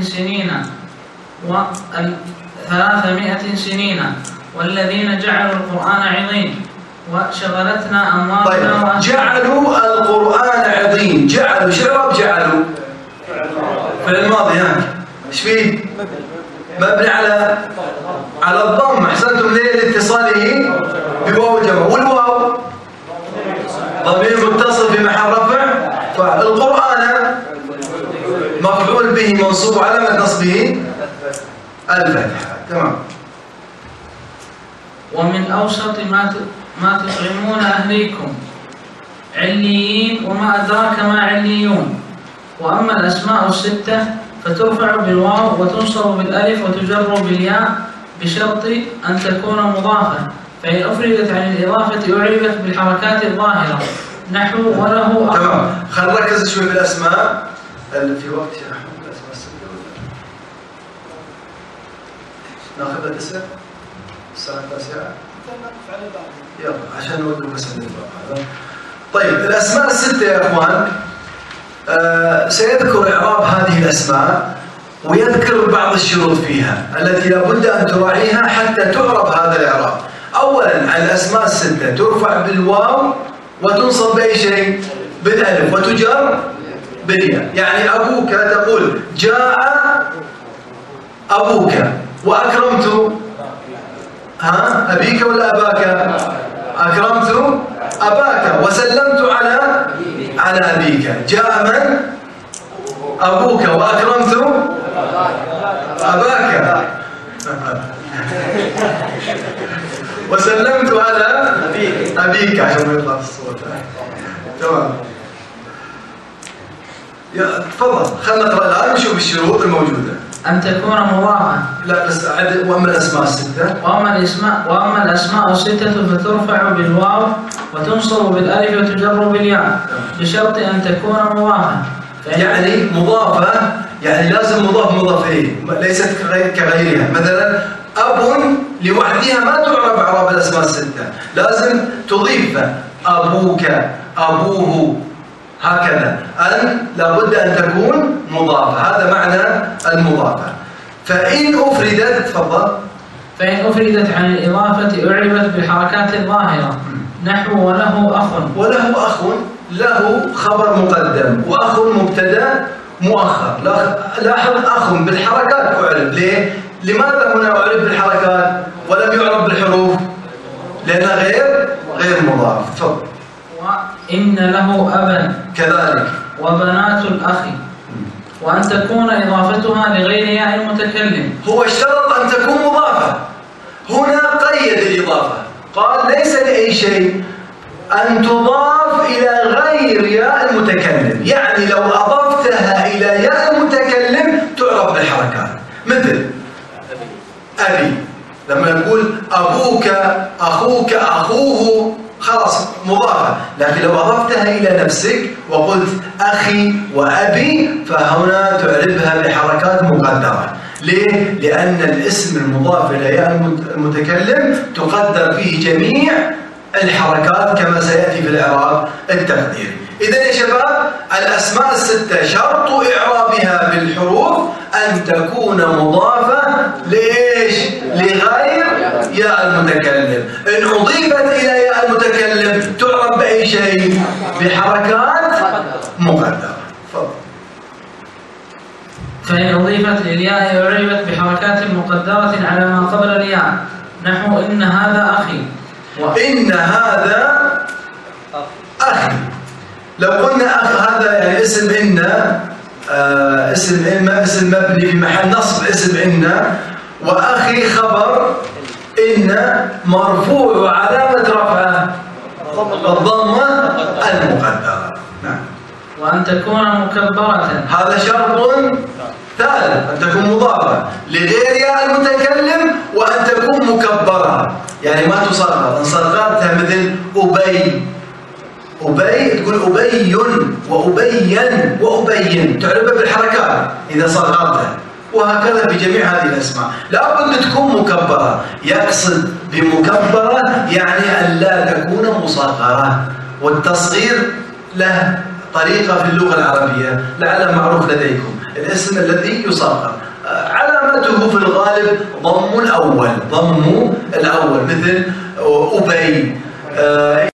سنين والذين جعلوا القرآن عظيم وشغلتنا أموالنا. طيب جعلوا القرآن عظيم، جعلوا شعرب جعلوا في الماضي ايش فيه؟ مبني على الضم. احسنتم. ليه؟ لاتصاله بواو الجمع، والواو ضمير متصل في محل رفع مفعول به منصوب وعلامة نصبه الفتحة. تمام. ومن أوسط ما تطعمون أهليكم عليين وما أدراك ما عليون. وأما الأسماء الستة فترفع بالواو وتنصب بالألف وتجر بالياء بشرط أن تكون مضافة، فإن أفردت عن الإضافة أعربت بالحركات الظاهرة نحو وله أخ. تمام. خلينا نركز شوي بالأسماء اللي في وقت يا أحمد. الأسماء الستة ناخذها 9 الساعة 9 يلا عشان نوقف بس الباب هذا. طيب الأسماء الستة يا أخوان سيذكر إعراب هذه الأسماء ويذكر بعض الشروط فيها التي لابد أن تراعيها حتى تعرب هذا الإعراب. أولا الأسماء الستة ترفع بالواو وتنصب بأي شيء؟ بالألف وتجر بالياء. يعني أبوك تقول جاء أبوك وأكرمت أبيك ولا أباك؟ أكرمت أباك وسلمت على أبيك. جاء من؟ أبوك وأكرمت أباك وسلمت على أبيك عشان ما يطلع الصوت. تمام. تفضل خلينا نقرأ الآن ونشوف الشروط الموجودة. أن تكون مضافة. لا بس وأما الأسماء الستة. وأما الأسماء الستة فترفع بالواو وتنصب بالألف وتجر بالياء بشرط أن تكون مضافة. يعني مضافة يعني لازم مضاف إليه ليست كغيرها. مثلا أب لوحدها ما تعرب إعراب الأسماء الستة، لازم تضيف أبوك أبوه هكذا. أن لابد أن تكون مضافة، هذا معنى المضافة. فإن أفردت تفضل. فإن أفردت عن الإضافة أعربت بالحركات الظاهرة نحو وله أخ. وله أخ له خبر مقدم وأخ مبتدأ مؤخر. لاحظ أخ بالحركات أعرب. ليه؟ لماذا هنا أعرب بالحركات ولم يعرب بالحروف؟ لأنها غير مضاف. تفضل. وإن له أبا كذلك. وبنات الأخ. وأن تكون إضافتها لغير ياء المتكلم. هو اشترط أن تكون مضافة، هنا قيد الإضافة قال ليس لأي شيء أن تضاف إلى غير ياء المتكلم. يعني لو أضفتها إلى ياء المتكلم تعرف بالحركات. مثل أبي لما نقول أبوك أخوك أخوه خلاص مضافة، لكن لو أضفتها إلى نفسك وقلت أخي وأبي فهنا تعربها بحركات مقدرة. ليه؟ لأن الاسم المضاف إلى ياء المتكلم تقدر فيه جميع الحركات كما سيأتي في الإعراب التقديري. إذن يا شباب الأسماء الستة شرط إعرابها بالحروف أن تكون مضافة ليش؟ لغير ياء المتكلم. إن أضيفت إلى ياء المتكلم تعرب بأي شيء؟ بحركات مقدرة. فضل. فإن أضيفت للياء أعربت بحركات مقدرة على ما قبل الياء نحو إن هذا أخي. إن هذا أخي. لو قلنا أخ هذا يعني اسم إن اسم مبني في محل نصب اسم إن، وأخي خبر إن مرفوع وعلامة رفعه الضمة المقدرة. نعم. وأن تكون مكبرة. هذا شرط ثالث أن تكون مضافة لغير ياء المتكلم وأن تكون مكبرة يعني ما تصغر. إن صغرتها مثل أبي تقول أبي وأبين وأبين تعرفها بالحركات إذا صغرتها، وهكذا في جميع هذه الأسماء لابد تكون مكبرة. يقصد بمكبرة يعني أن لا تكون مصغرة، والتصغير له طريقة في اللغة العربية لعل معروف لديكم. الاسم الذي يصغر علامته في الغالب ضم الأول مثل أبي